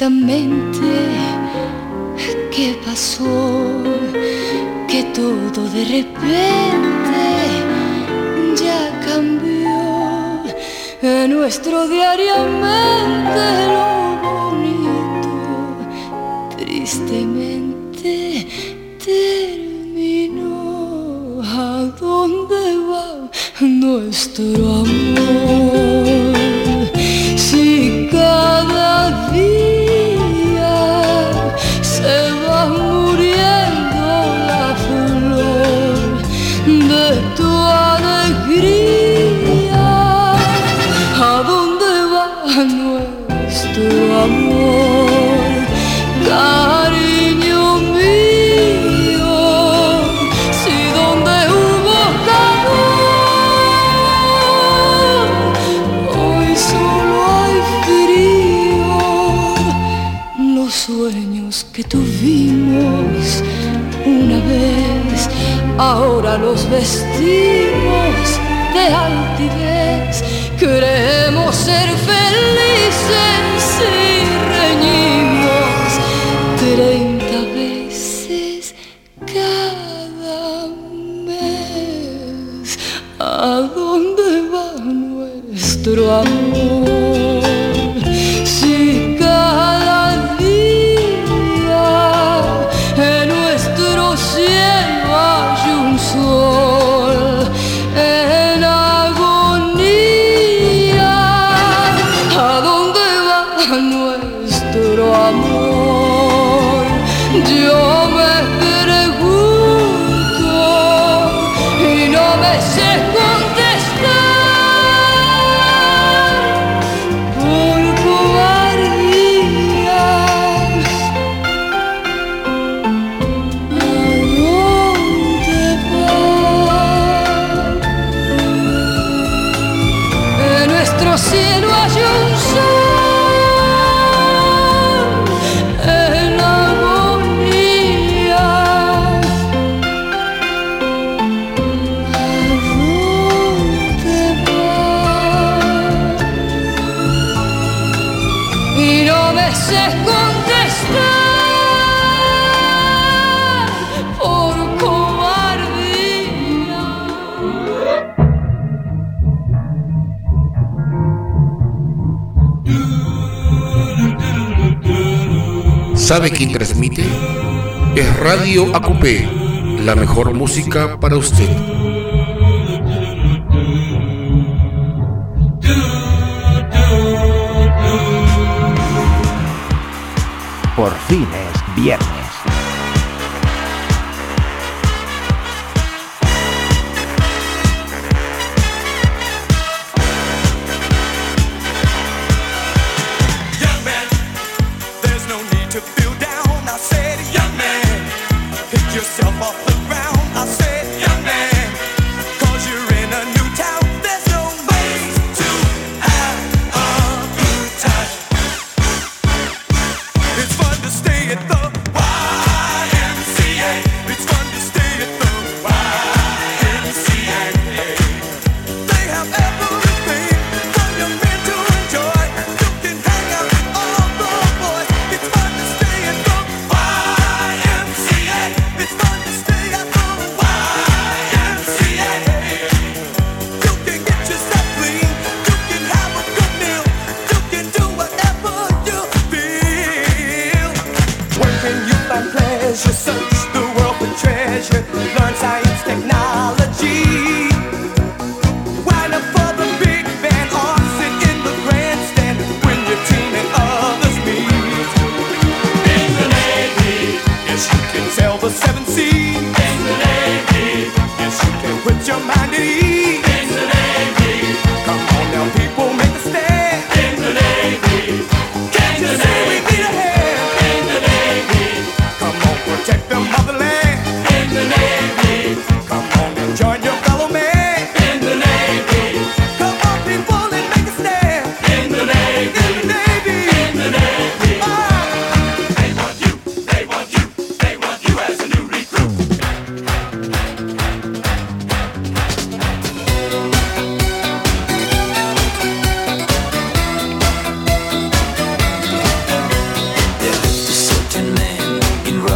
exactamente qué pasó, que todo de repente ya cambió. En nuestro diariamente lo bonito tristemente terminó. ¿A dónde va nuestro amor? Si cada día se va muriendo la flor de tu alegría, ¿a dónde va nuestro amor? Cariño mío, si donde hubo calor, hoy solo hay frío. Los sueños que tuvimos una vez, ahora los vestimos de altivez. Queremos ser felices y reñimos 30 veces cada mes. ¿A dónde va nuestro amor? Si cada día en nuestro cielo hay un sol en agonía, ¿a dónde va nuestro amor? Yo me pregunto y no me sé contestar por cobardía. ¿A dónde va? En nuestro cielo hay un sol en agonía. ¿A dónde va? Y no me sé contestar por cobardía. ¿Sabe quién transmite? Es Radio AQP, la mejor música para usted. Por fin es viernes. Young man, there's no need to feel down. I said, young man, pick yourself off the ground. I said, young man, 'cause you're in a new town. There's no ways to have a good time. It's fun to stay at the YMCA. It's fun to stay at the YMCA. They have everything for young men to enjoy. You can hang out with all the boys. It's fun to stay at the YMCA. It's fun to stay at the YMCA. You can get yourself clean. You can have a good meal. You can do whatever you feel. Where can you find pleasure? Search the world for treasure. Learn science, technology. Wind up for the big band or sit in the grandstand when your team and others meet. In the Navy, yes you can sail the 7 seas. In the Navy, yes you can put your mind at ease. In the Navy, come on now people, make a stand. In the Navy, can't you see we need a hand? In the Navy, come on protect the motherland. In the Navy, come on and join your fellow man. In the Navy, come on people and make a stand. In the Navy, in the Navy, in the Navy. They want you, they want you, they want you as a new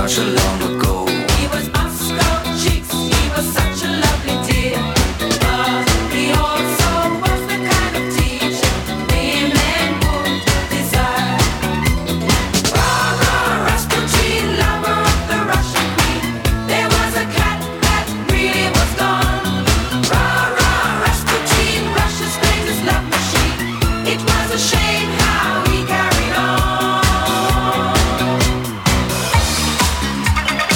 much long ago. He was Moscow cheeks, he was such a lovely dear, but he also was the kind of teacher women would desire. Rah-rah, Rasputin, lover of the Russian queen, there was a cat that really was gone. Rah-rah, Rasputin, Russia's greatest love machine, it was a shame how he carried on.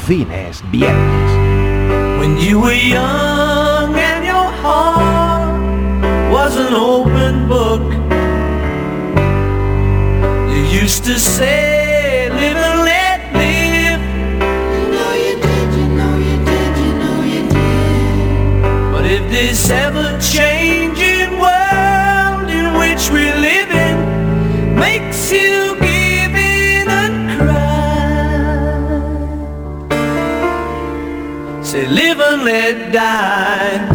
fin es viernes. When you were young and your heart was an open book, you used to say, live and let live. You know you did, you know you did, you know you did. But if this ever-changing world in which we live in makes you give in and cry, say live and let die.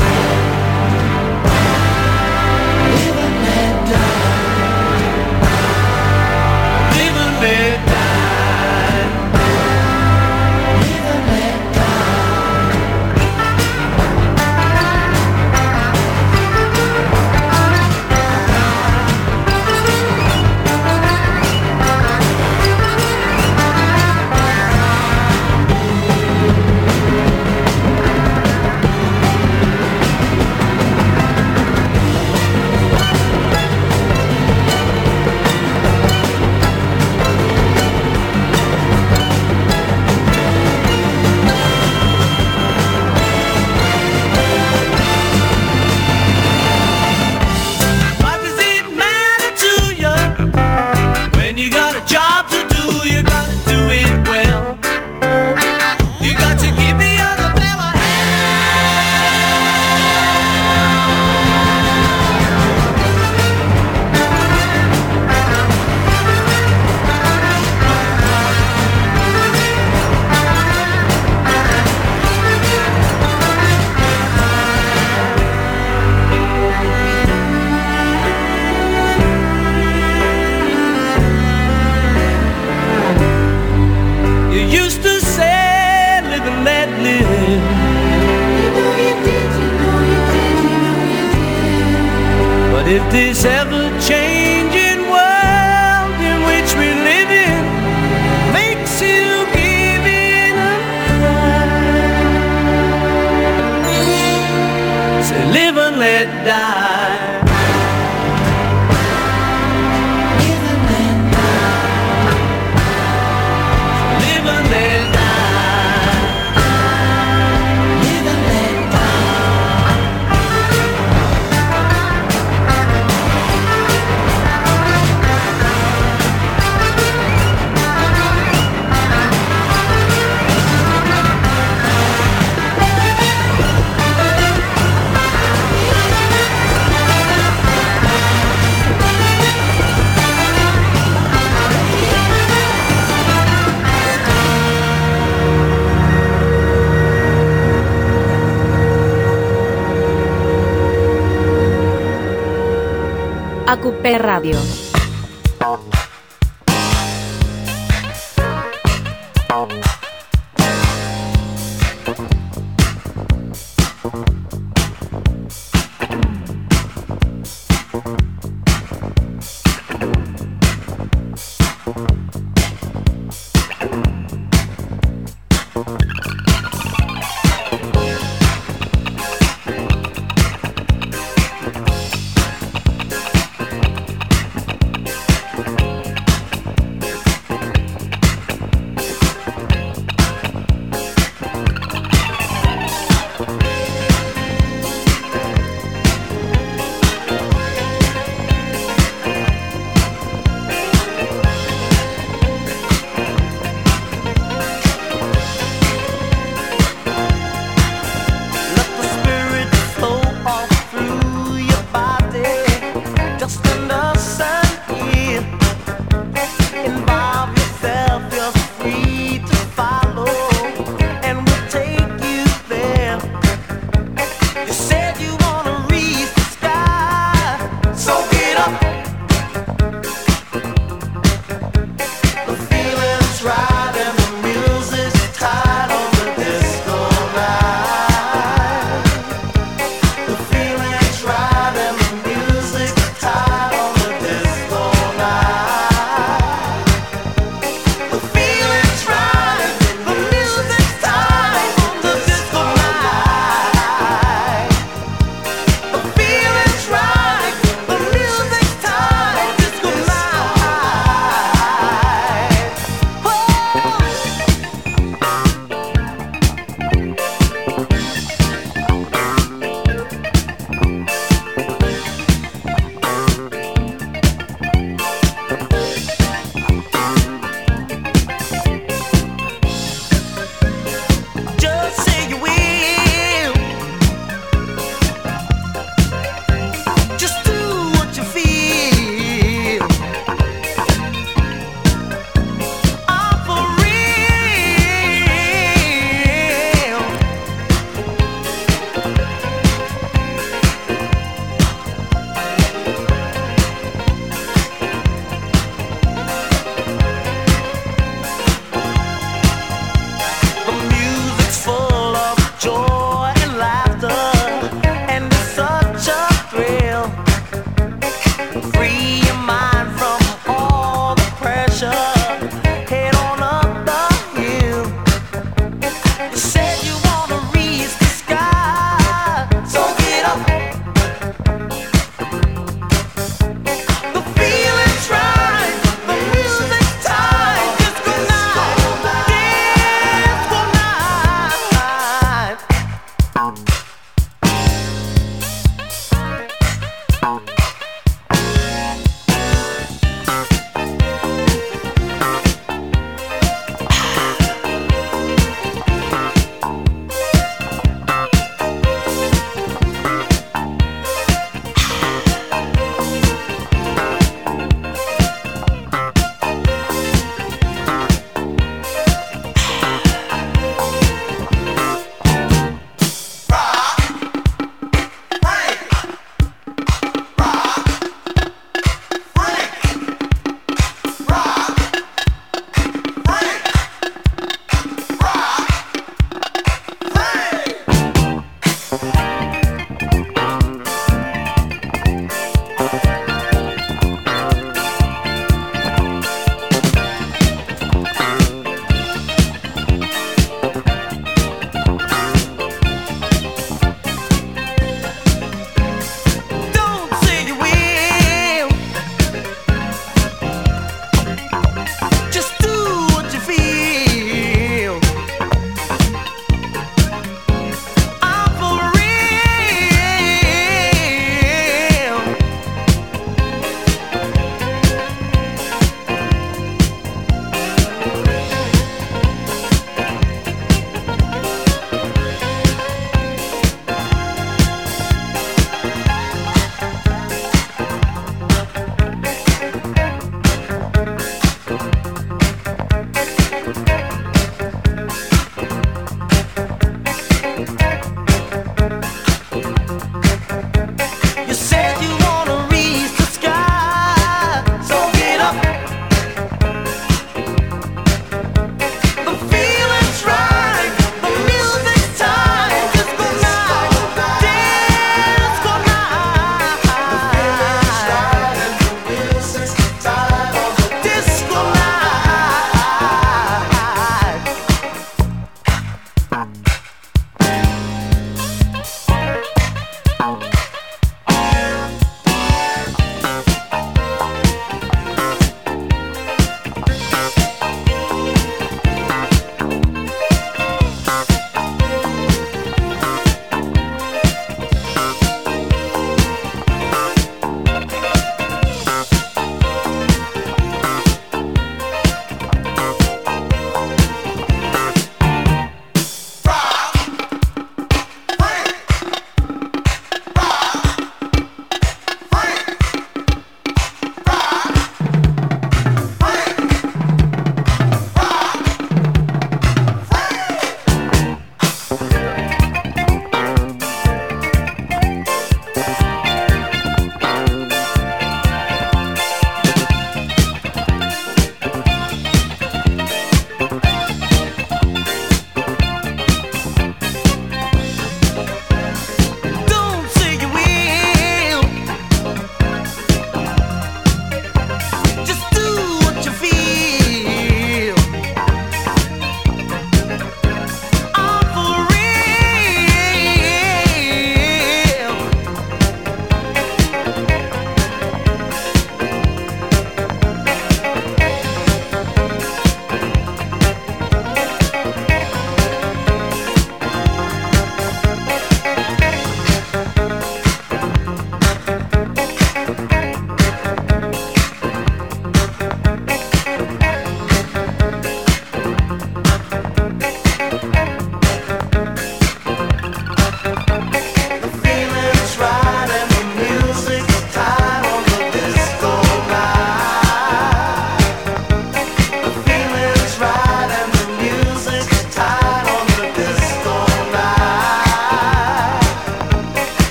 If this ever-changing world in which we live in makes you give in and cry, say live and let die. Live and let die. Live and let die. Live and let die. AQP Radio.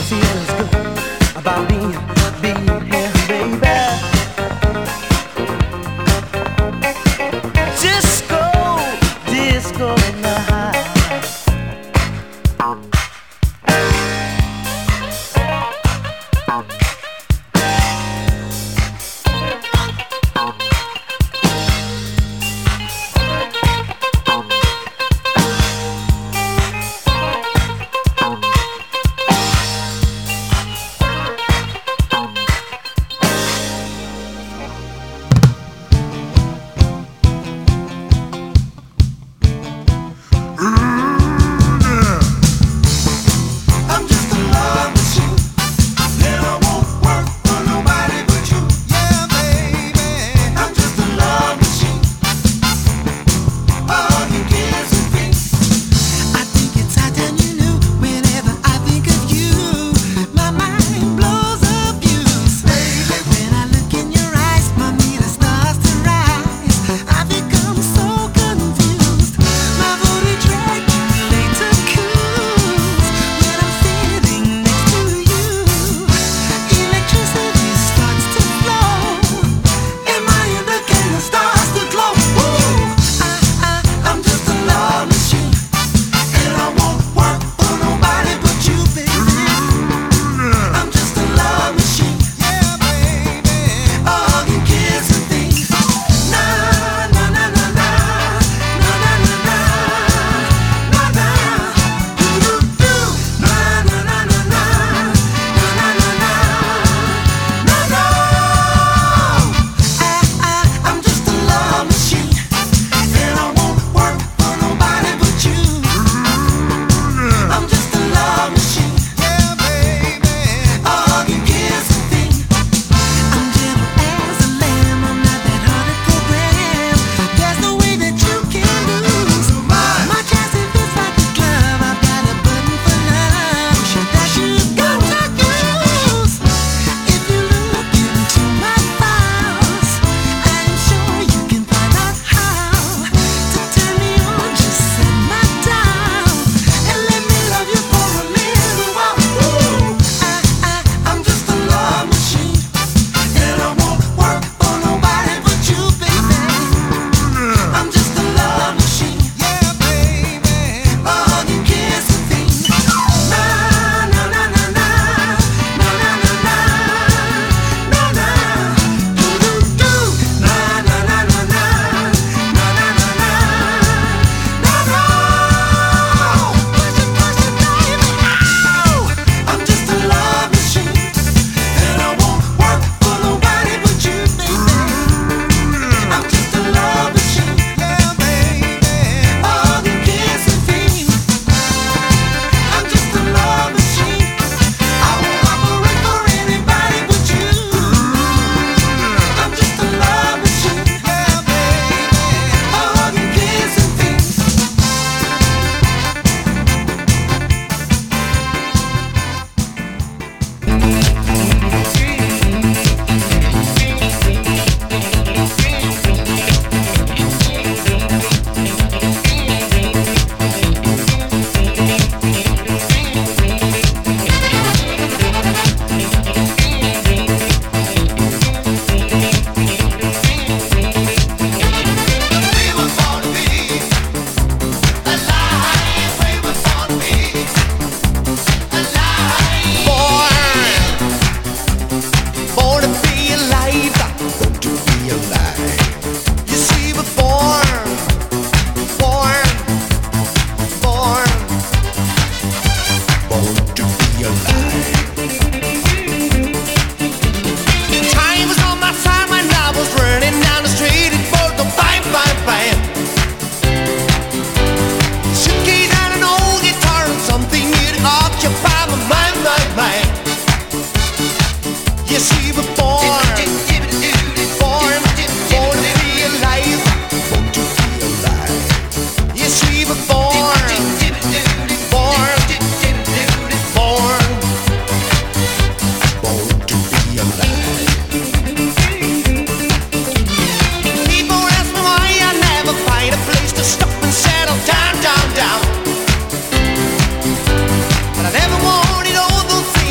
feels good about being here, baby. Disco in the house. But I never wanted all those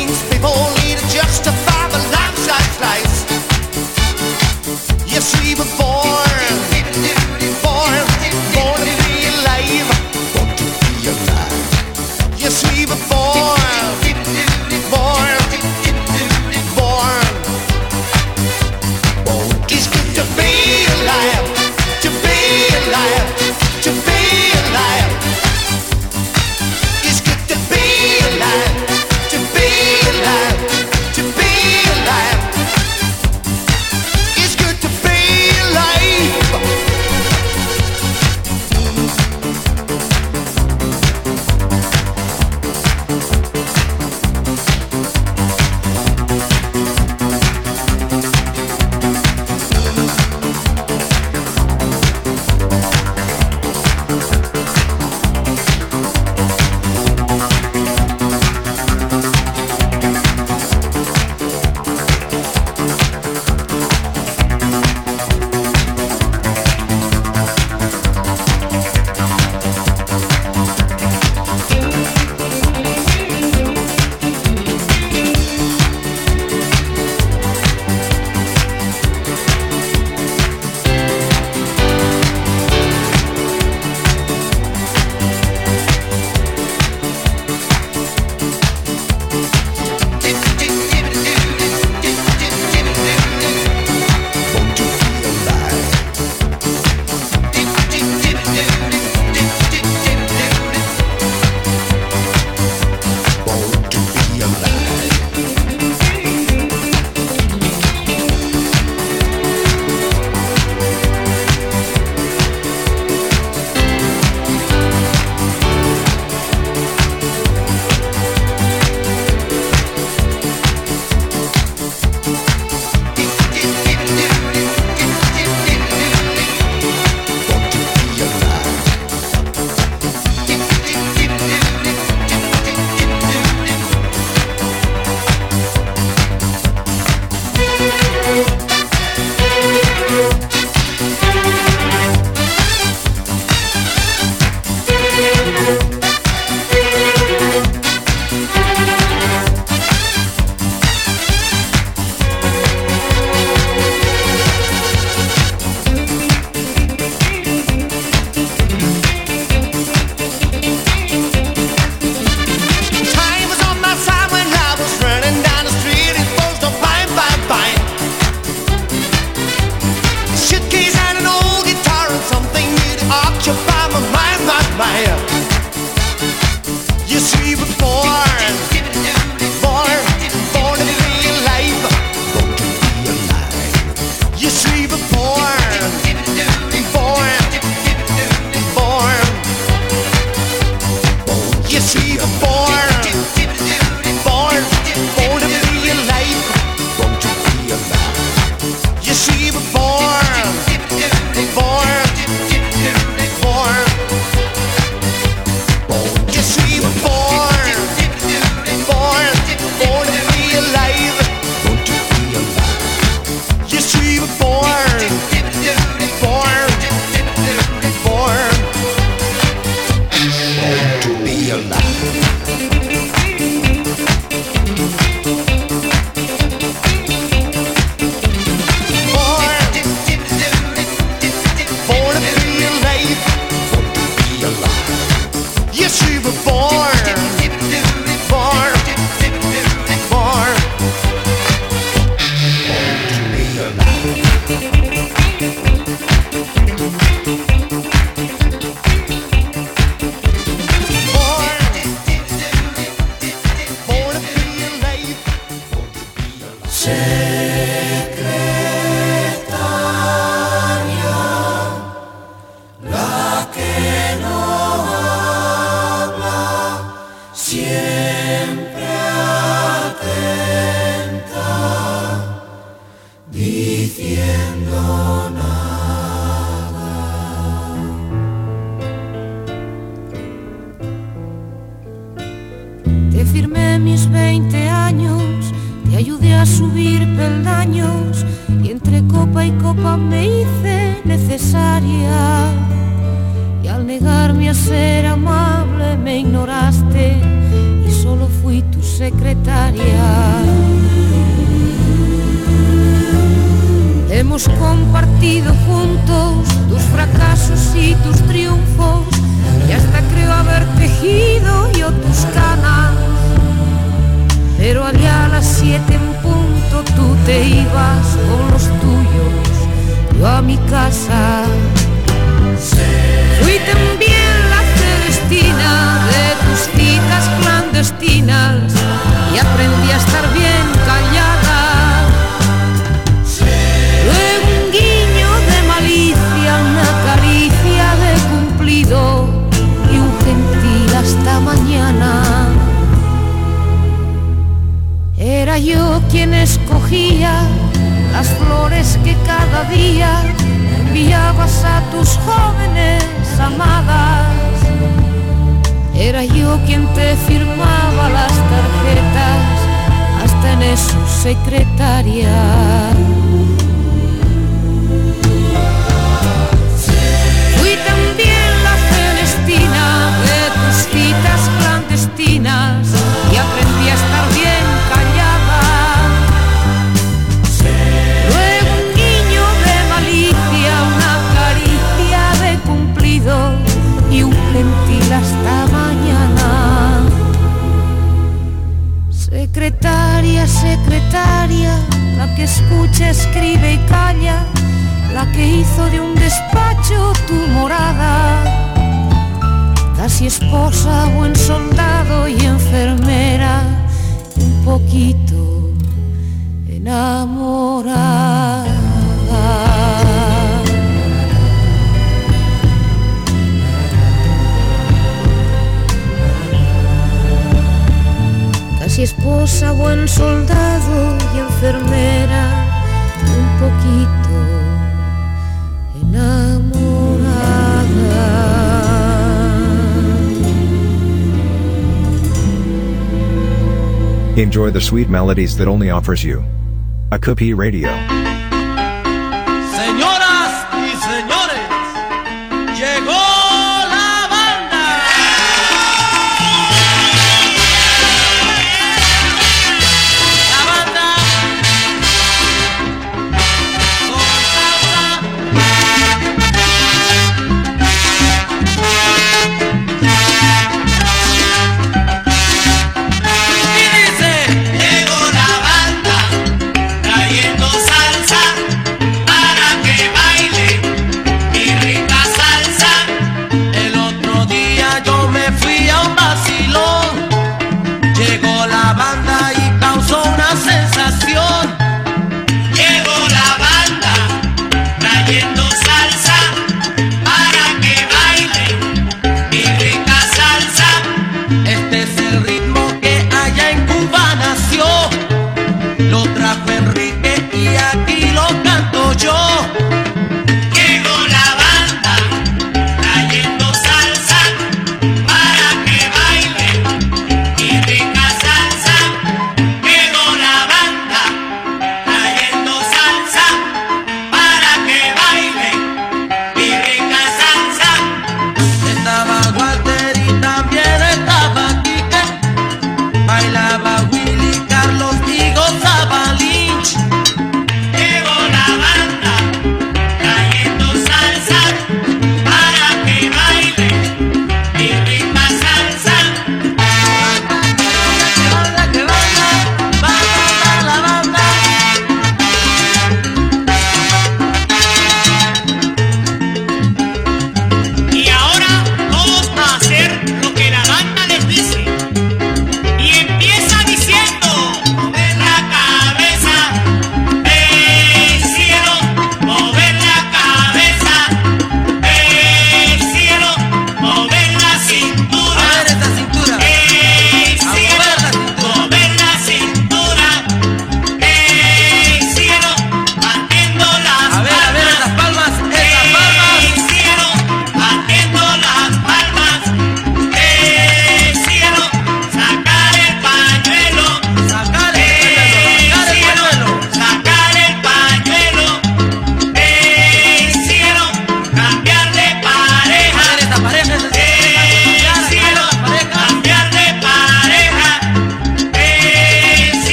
de mis 20 años te ayudé a subir peldaños y entre copa y copa me hice necesaria. Y al negarme a ser amable me ignoraste y solo fui tu secretaria. Hemos compartido juntos tus fracasos y tus triunfos y hasta creo haber tejido yo tus canas. Pero allá a las 7 en punto tú te ibas con los tuyos, yo a mi casa. Fui también la Celestina de tus citas clandestinas y aprendí a estar bien callada. Luego un guiño de malicia, una caricia de cumplido y un gentil hasta mañana. Era yo quien escogía las flores que cada día enviabas a tus jóvenes amadas. Era yo quien te firmaba las tarjetas, hasta en eso secretaria. Fui también la Celestina de tus citas clandestinas y aprendí a estar bien callada. Luego un guiño de malicia, una caricia de cumplido y un gentil hasta mañana. Secretaria, secretaria, la que escucha, escribe y calla, la que hizo de un despacho tu morada. Casi esposa, buen soldado y enfermera, un poquito enamorada. Casi esposa, buen soldado y enfermera, un poquito enamorada. Enjoy the sweet melodies that only offers you Akupe Radio. Señoras y señores, llegó la banda. La banda y dice, llegó la banda trayendo salsa.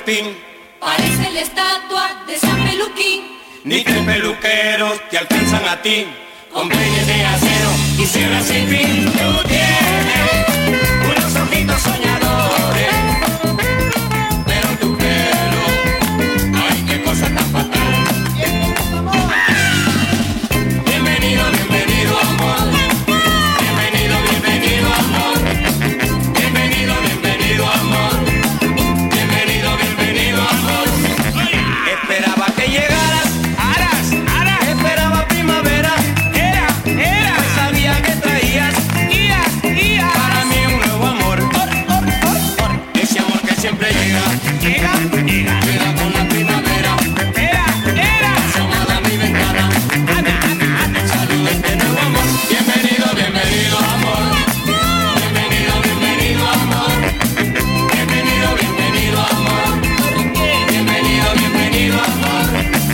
Agustín. Parece la estatua de San Peluquín. Ni tres peluqueros te alcanzan a ti. Con peines de acero y sierras sin fin. Tú tienes unos ojitos soñadores, pero tu pelo, ay, qué cosa tan fatal. Bienvenido, bienvenido, amor. Bienvenido, bienvenido, amor. Bienvenido, bienvenido, amor. Bienvenido, bienvenido, amor. Esperaba que llegaras, aras. Esperaba primavera. Pues sabía que traías para mí un nuevo amor. Ese amor que siempre llega con la primavera. Asomada a mi ventana. Saludo este nuevo amor. Bienvenido, bienvenido, amor. Bienvenido, bienvenido, amor. Bienvenido, bienvenido, amor. Bienvenido, bienvenido, amor.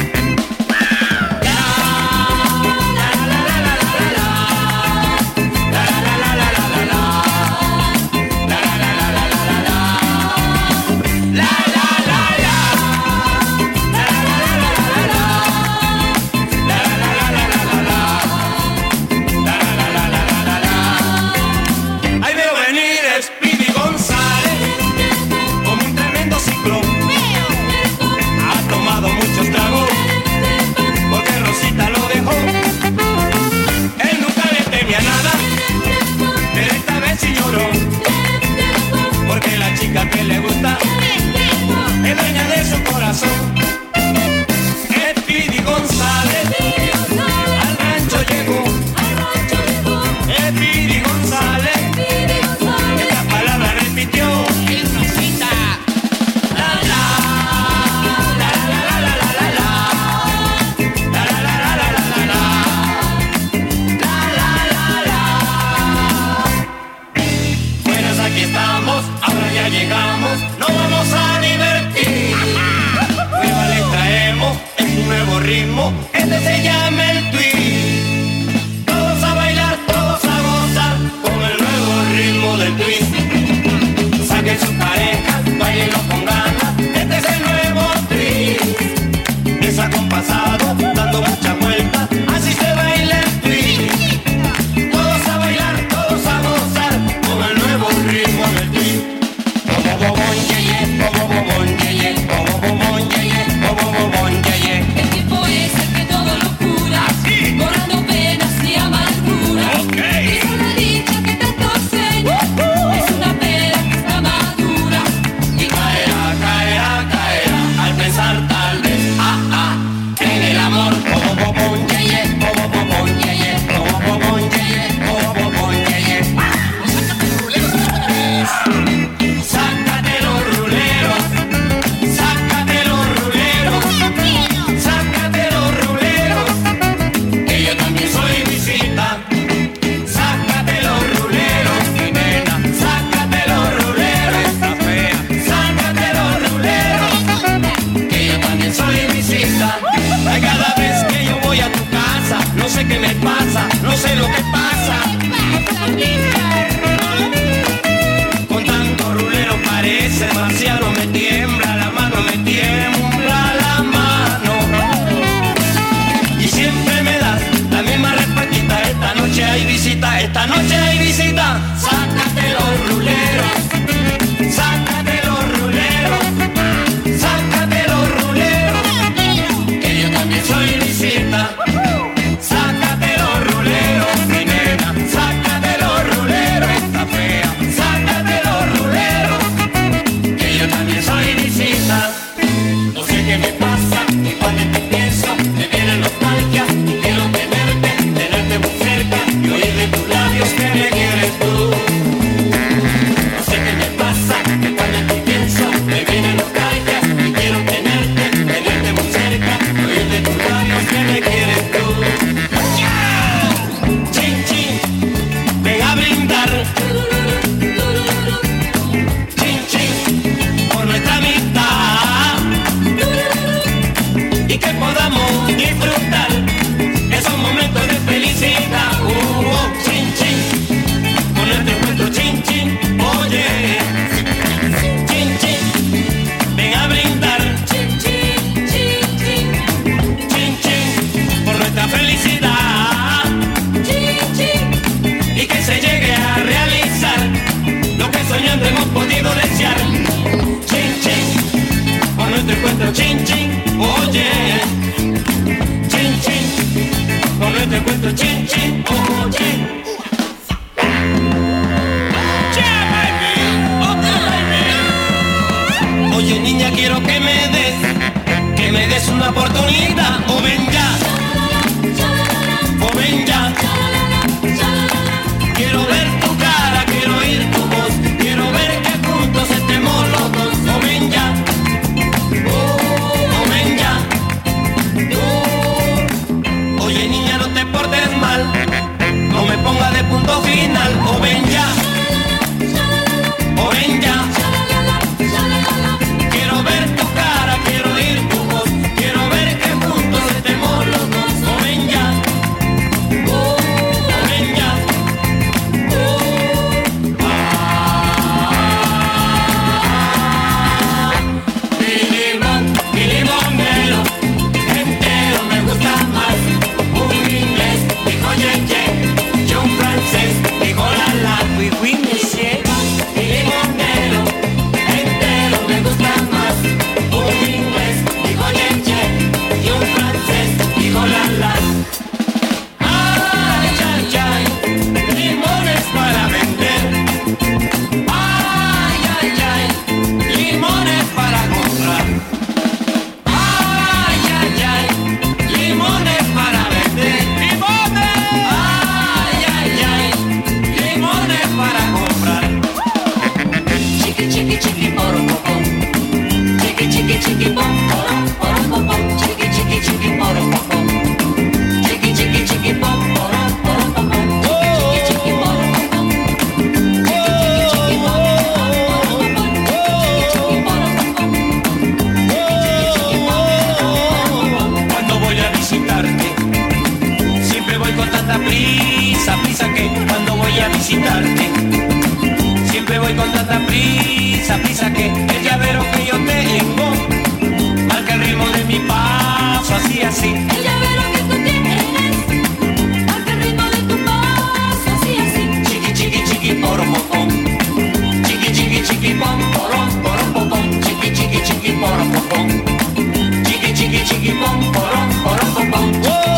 Ahí veo venir Speedy González como un tremendo ciclón. Ha tomado muchos tragos porque Rosita lo dejó. Él nunca le temía nada, pero esta vez sí lloró, porque la chica que le gusta es dueña de su corazón. Speedy González al rancho llegó. Speedy González esta palabra repitió. Rosita. La la la la la la la la la. La la la la la la la. La la la la. Buenas, aquí estamos, ahora ya llegamos, nos vamos a divertir. Nueva le traemos, es un nuevo ritmo, este se llama el twist. Todos a bailar, todos a gozar con el nuevo ritmo del twist. Saquen sus parejas, bailenlo con ganas, este es el nuevo twist. Desacompasado, dando muchas vueltas, así se baila el twist. Todos a bailar, todos a gozar con el nuevo ritmo del twist. El tiempo es el que todo lo cura, borrando penas y amarguras. Es una dicha que tanto sueña, es una pera que está madura. Y Caerá, caerá, caerá, al pensar tal vez, en el amor. Sácate los ruleros, sácate los ruleros, sácate los ruleros, que yo también soy visita. Sácate los ruleros, mi nena, sácate los ruleros, esta fea. Sácate los ruleros, que yo también soy visita. Ay, cada vez que yo voy a tu casa, no sé qué me pasa, no sé lo que pasa. Con tanto rulero parece marciano, me tiembla la mano, me tiembla la mano. Y siempre me das la misma respuesta, esta noche hay visita, esta noche hay visita. Sácate los ruleros, sácate los ruleros, sácate los ruleros, que yo también soy visita. Sácate los ruleros, mi nena, sácate los ruleros, esta fea. Sácate los ruleros, que yo también soy visita. No sé qué me pasa, que cuando te pienso me viene nostalgia. Quiero tenerte muy cerca y oír de tus labios que me quieres tú. No sé qué me pasa, que cuando te pienso me viene nostalgia. Y quiero tenerte muy cerca y oír de tus labios que me quieres tú. Chin, chin, ven a brindar. Chin, chin, por nuestra amistad. Y que podamos disfrutar esos momentos de felicidad. Chin, chin, con nuestro encuentro, chin, chin, oye. Chin, chin, ven a brindar. punto final. O ven ya, o ven ya. Quiero ver tu cara, quiero oír tu voz, quiero ver que juntos estemos los dos. O ven ya, o ven ya. Mi limonero entero me gusta más. Un inglés dijo ye, yo un francés dijo la, oui, oui, monsieur. Mi limonero entero me gusta más. Un inglés dijo ye, y un francés dijo la. Ay, ay, ay, limones para vender. Ay, ay, ay, limones para comprar. Ay, ay, ay, limones para vender. ¡Limones! Ay, ay, ay, limones para comprar. Chiqui, chiqui, chiqui, porom, pom. Chiqui, chiqui, chiqui, pom, porom, pom. Chiqui, chiqui, chiqui, porom, pom. Chiqui, chiqui, chiqui, pom, porom, pom. Chiqui, chiqui, porom, pom. Chiqui, chiqui, porom, pom. Chiqui, porom, pom. Cuando voy a visitarte, siempre voy con tanta prisa, prisa que cuando voy a visitarte, siempre voy con tanta prisa, prisa que el llavero que yo tengo marca el ritmo de mi paso, así, así. El llavero que tú tienes marca el ritmo de tu paso, así, así. Chiqui, chiqui, chiqui, porom, pom. Chiqui, chiqui, chiqui, pom, porom, pom. Chiqui, chiqui, chiqui, porom, pom. Chiqui, chiqui, chiqui, pom, porom, pom. Chiqui, chiqui, porom, pom.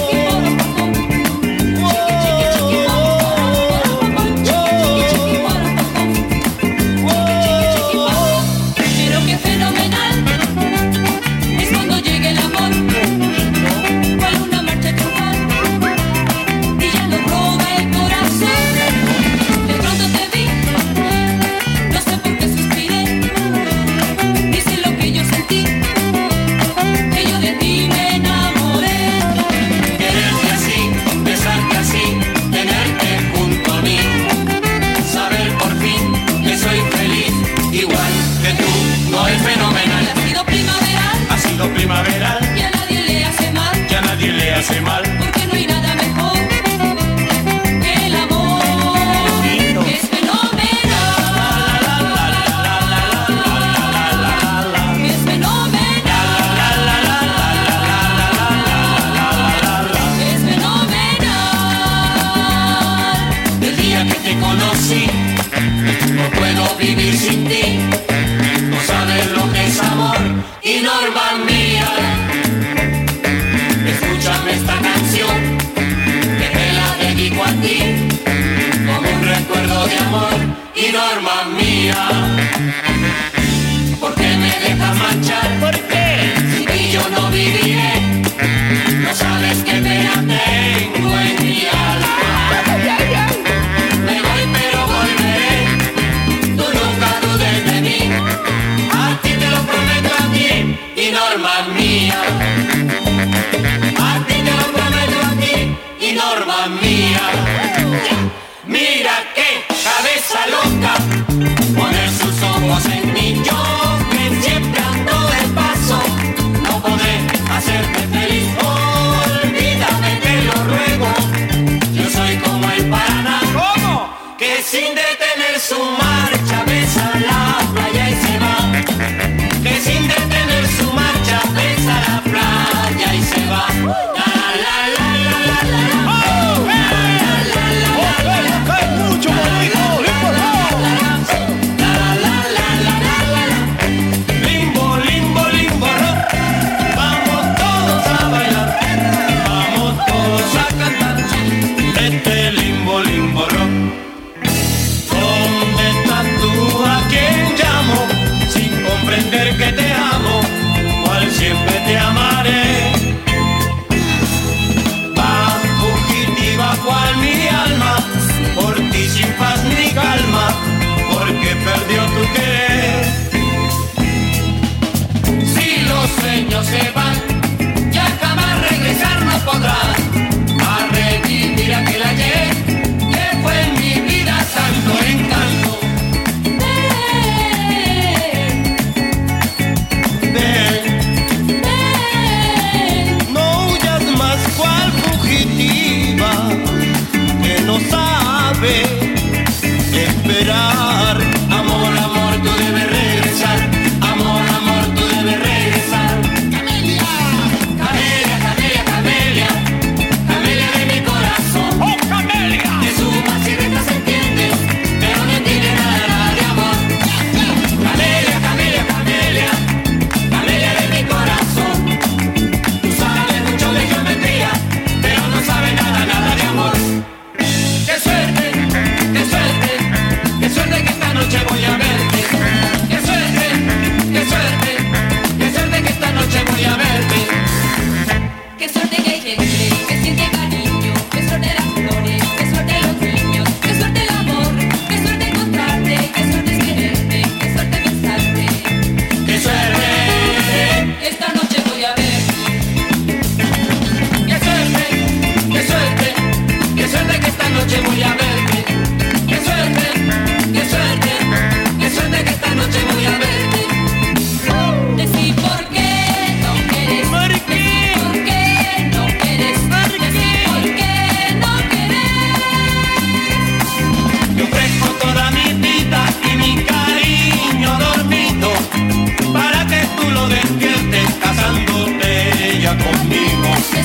Pero qué fenomenal es cuando llega el amor, cual una marcha triunfal y ya nos roba el corazón. De pronto te vi, no sé por qué suspiré, dice lo que yo sentí, que yo de ti me enamoré. Quererte así, besarte así, tenerte junto a mí, saber por fin que soy feliz, igual que tú, no es fenomenal. Ha sido primaveral, ha sido primaveral, y a nadie le hace mal, ya nadie le hace mal, porque no hay nada mejor que el amor, que es fenomenal, que es fenomenal, que es fenomenal. Del día que te conocí, no puedo vivir sin ti. No sabes lo que es amor y norma mía. Escúchame esta canción que te la dedico a ti, como un recuerdo de amor y norma mía. ¿Por qué me dejas marchar? ¿Por qué? Sin ti yo no viviré. No sabes qué pena tengo en mi alma. Me voy pero volveré, tú nunca dudes de mí. A ti te lo prometo a ti y norma mía. A ti te lo prometo a ti y norma mía. Mira qué cabeza loca, poner sus ojos en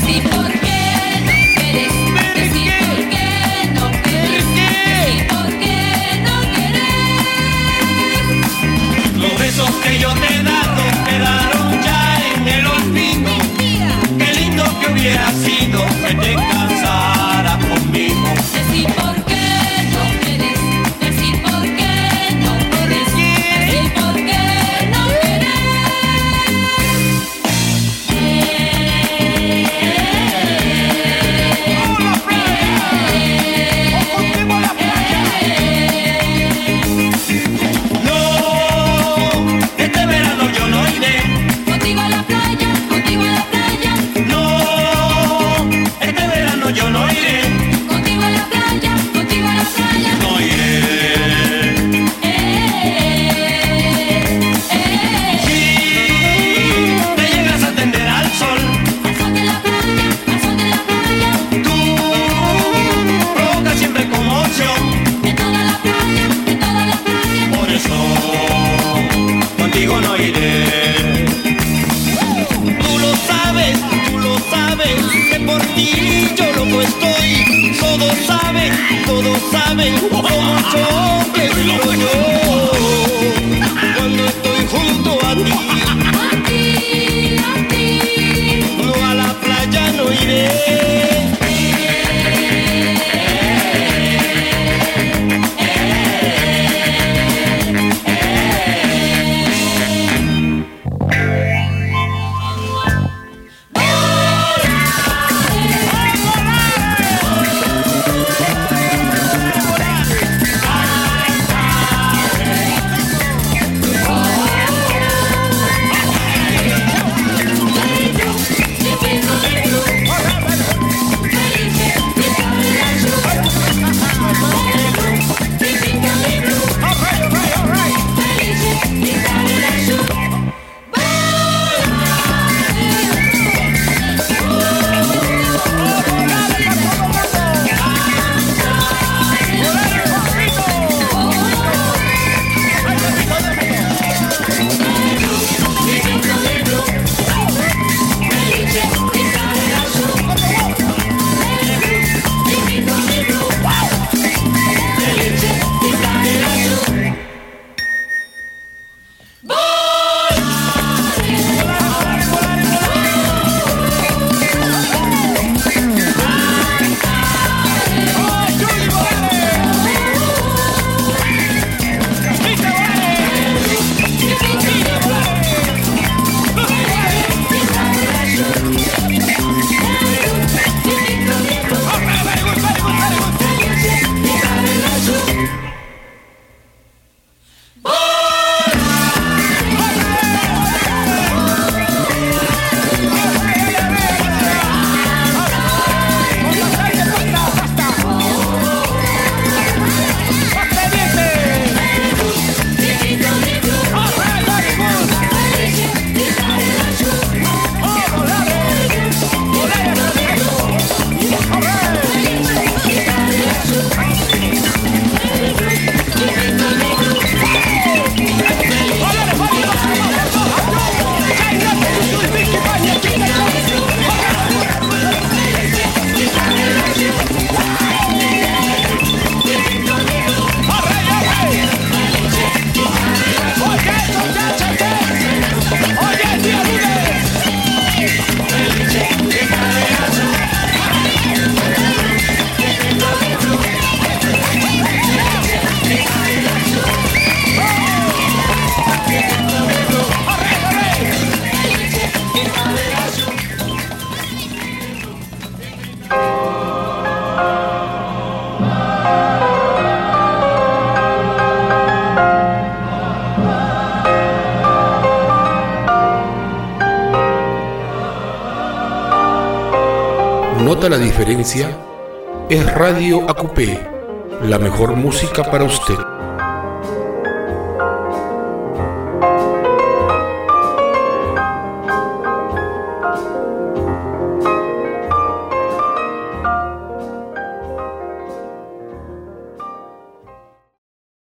¿Nota la diferencia? Es Radio AQP, la mejor música para usted.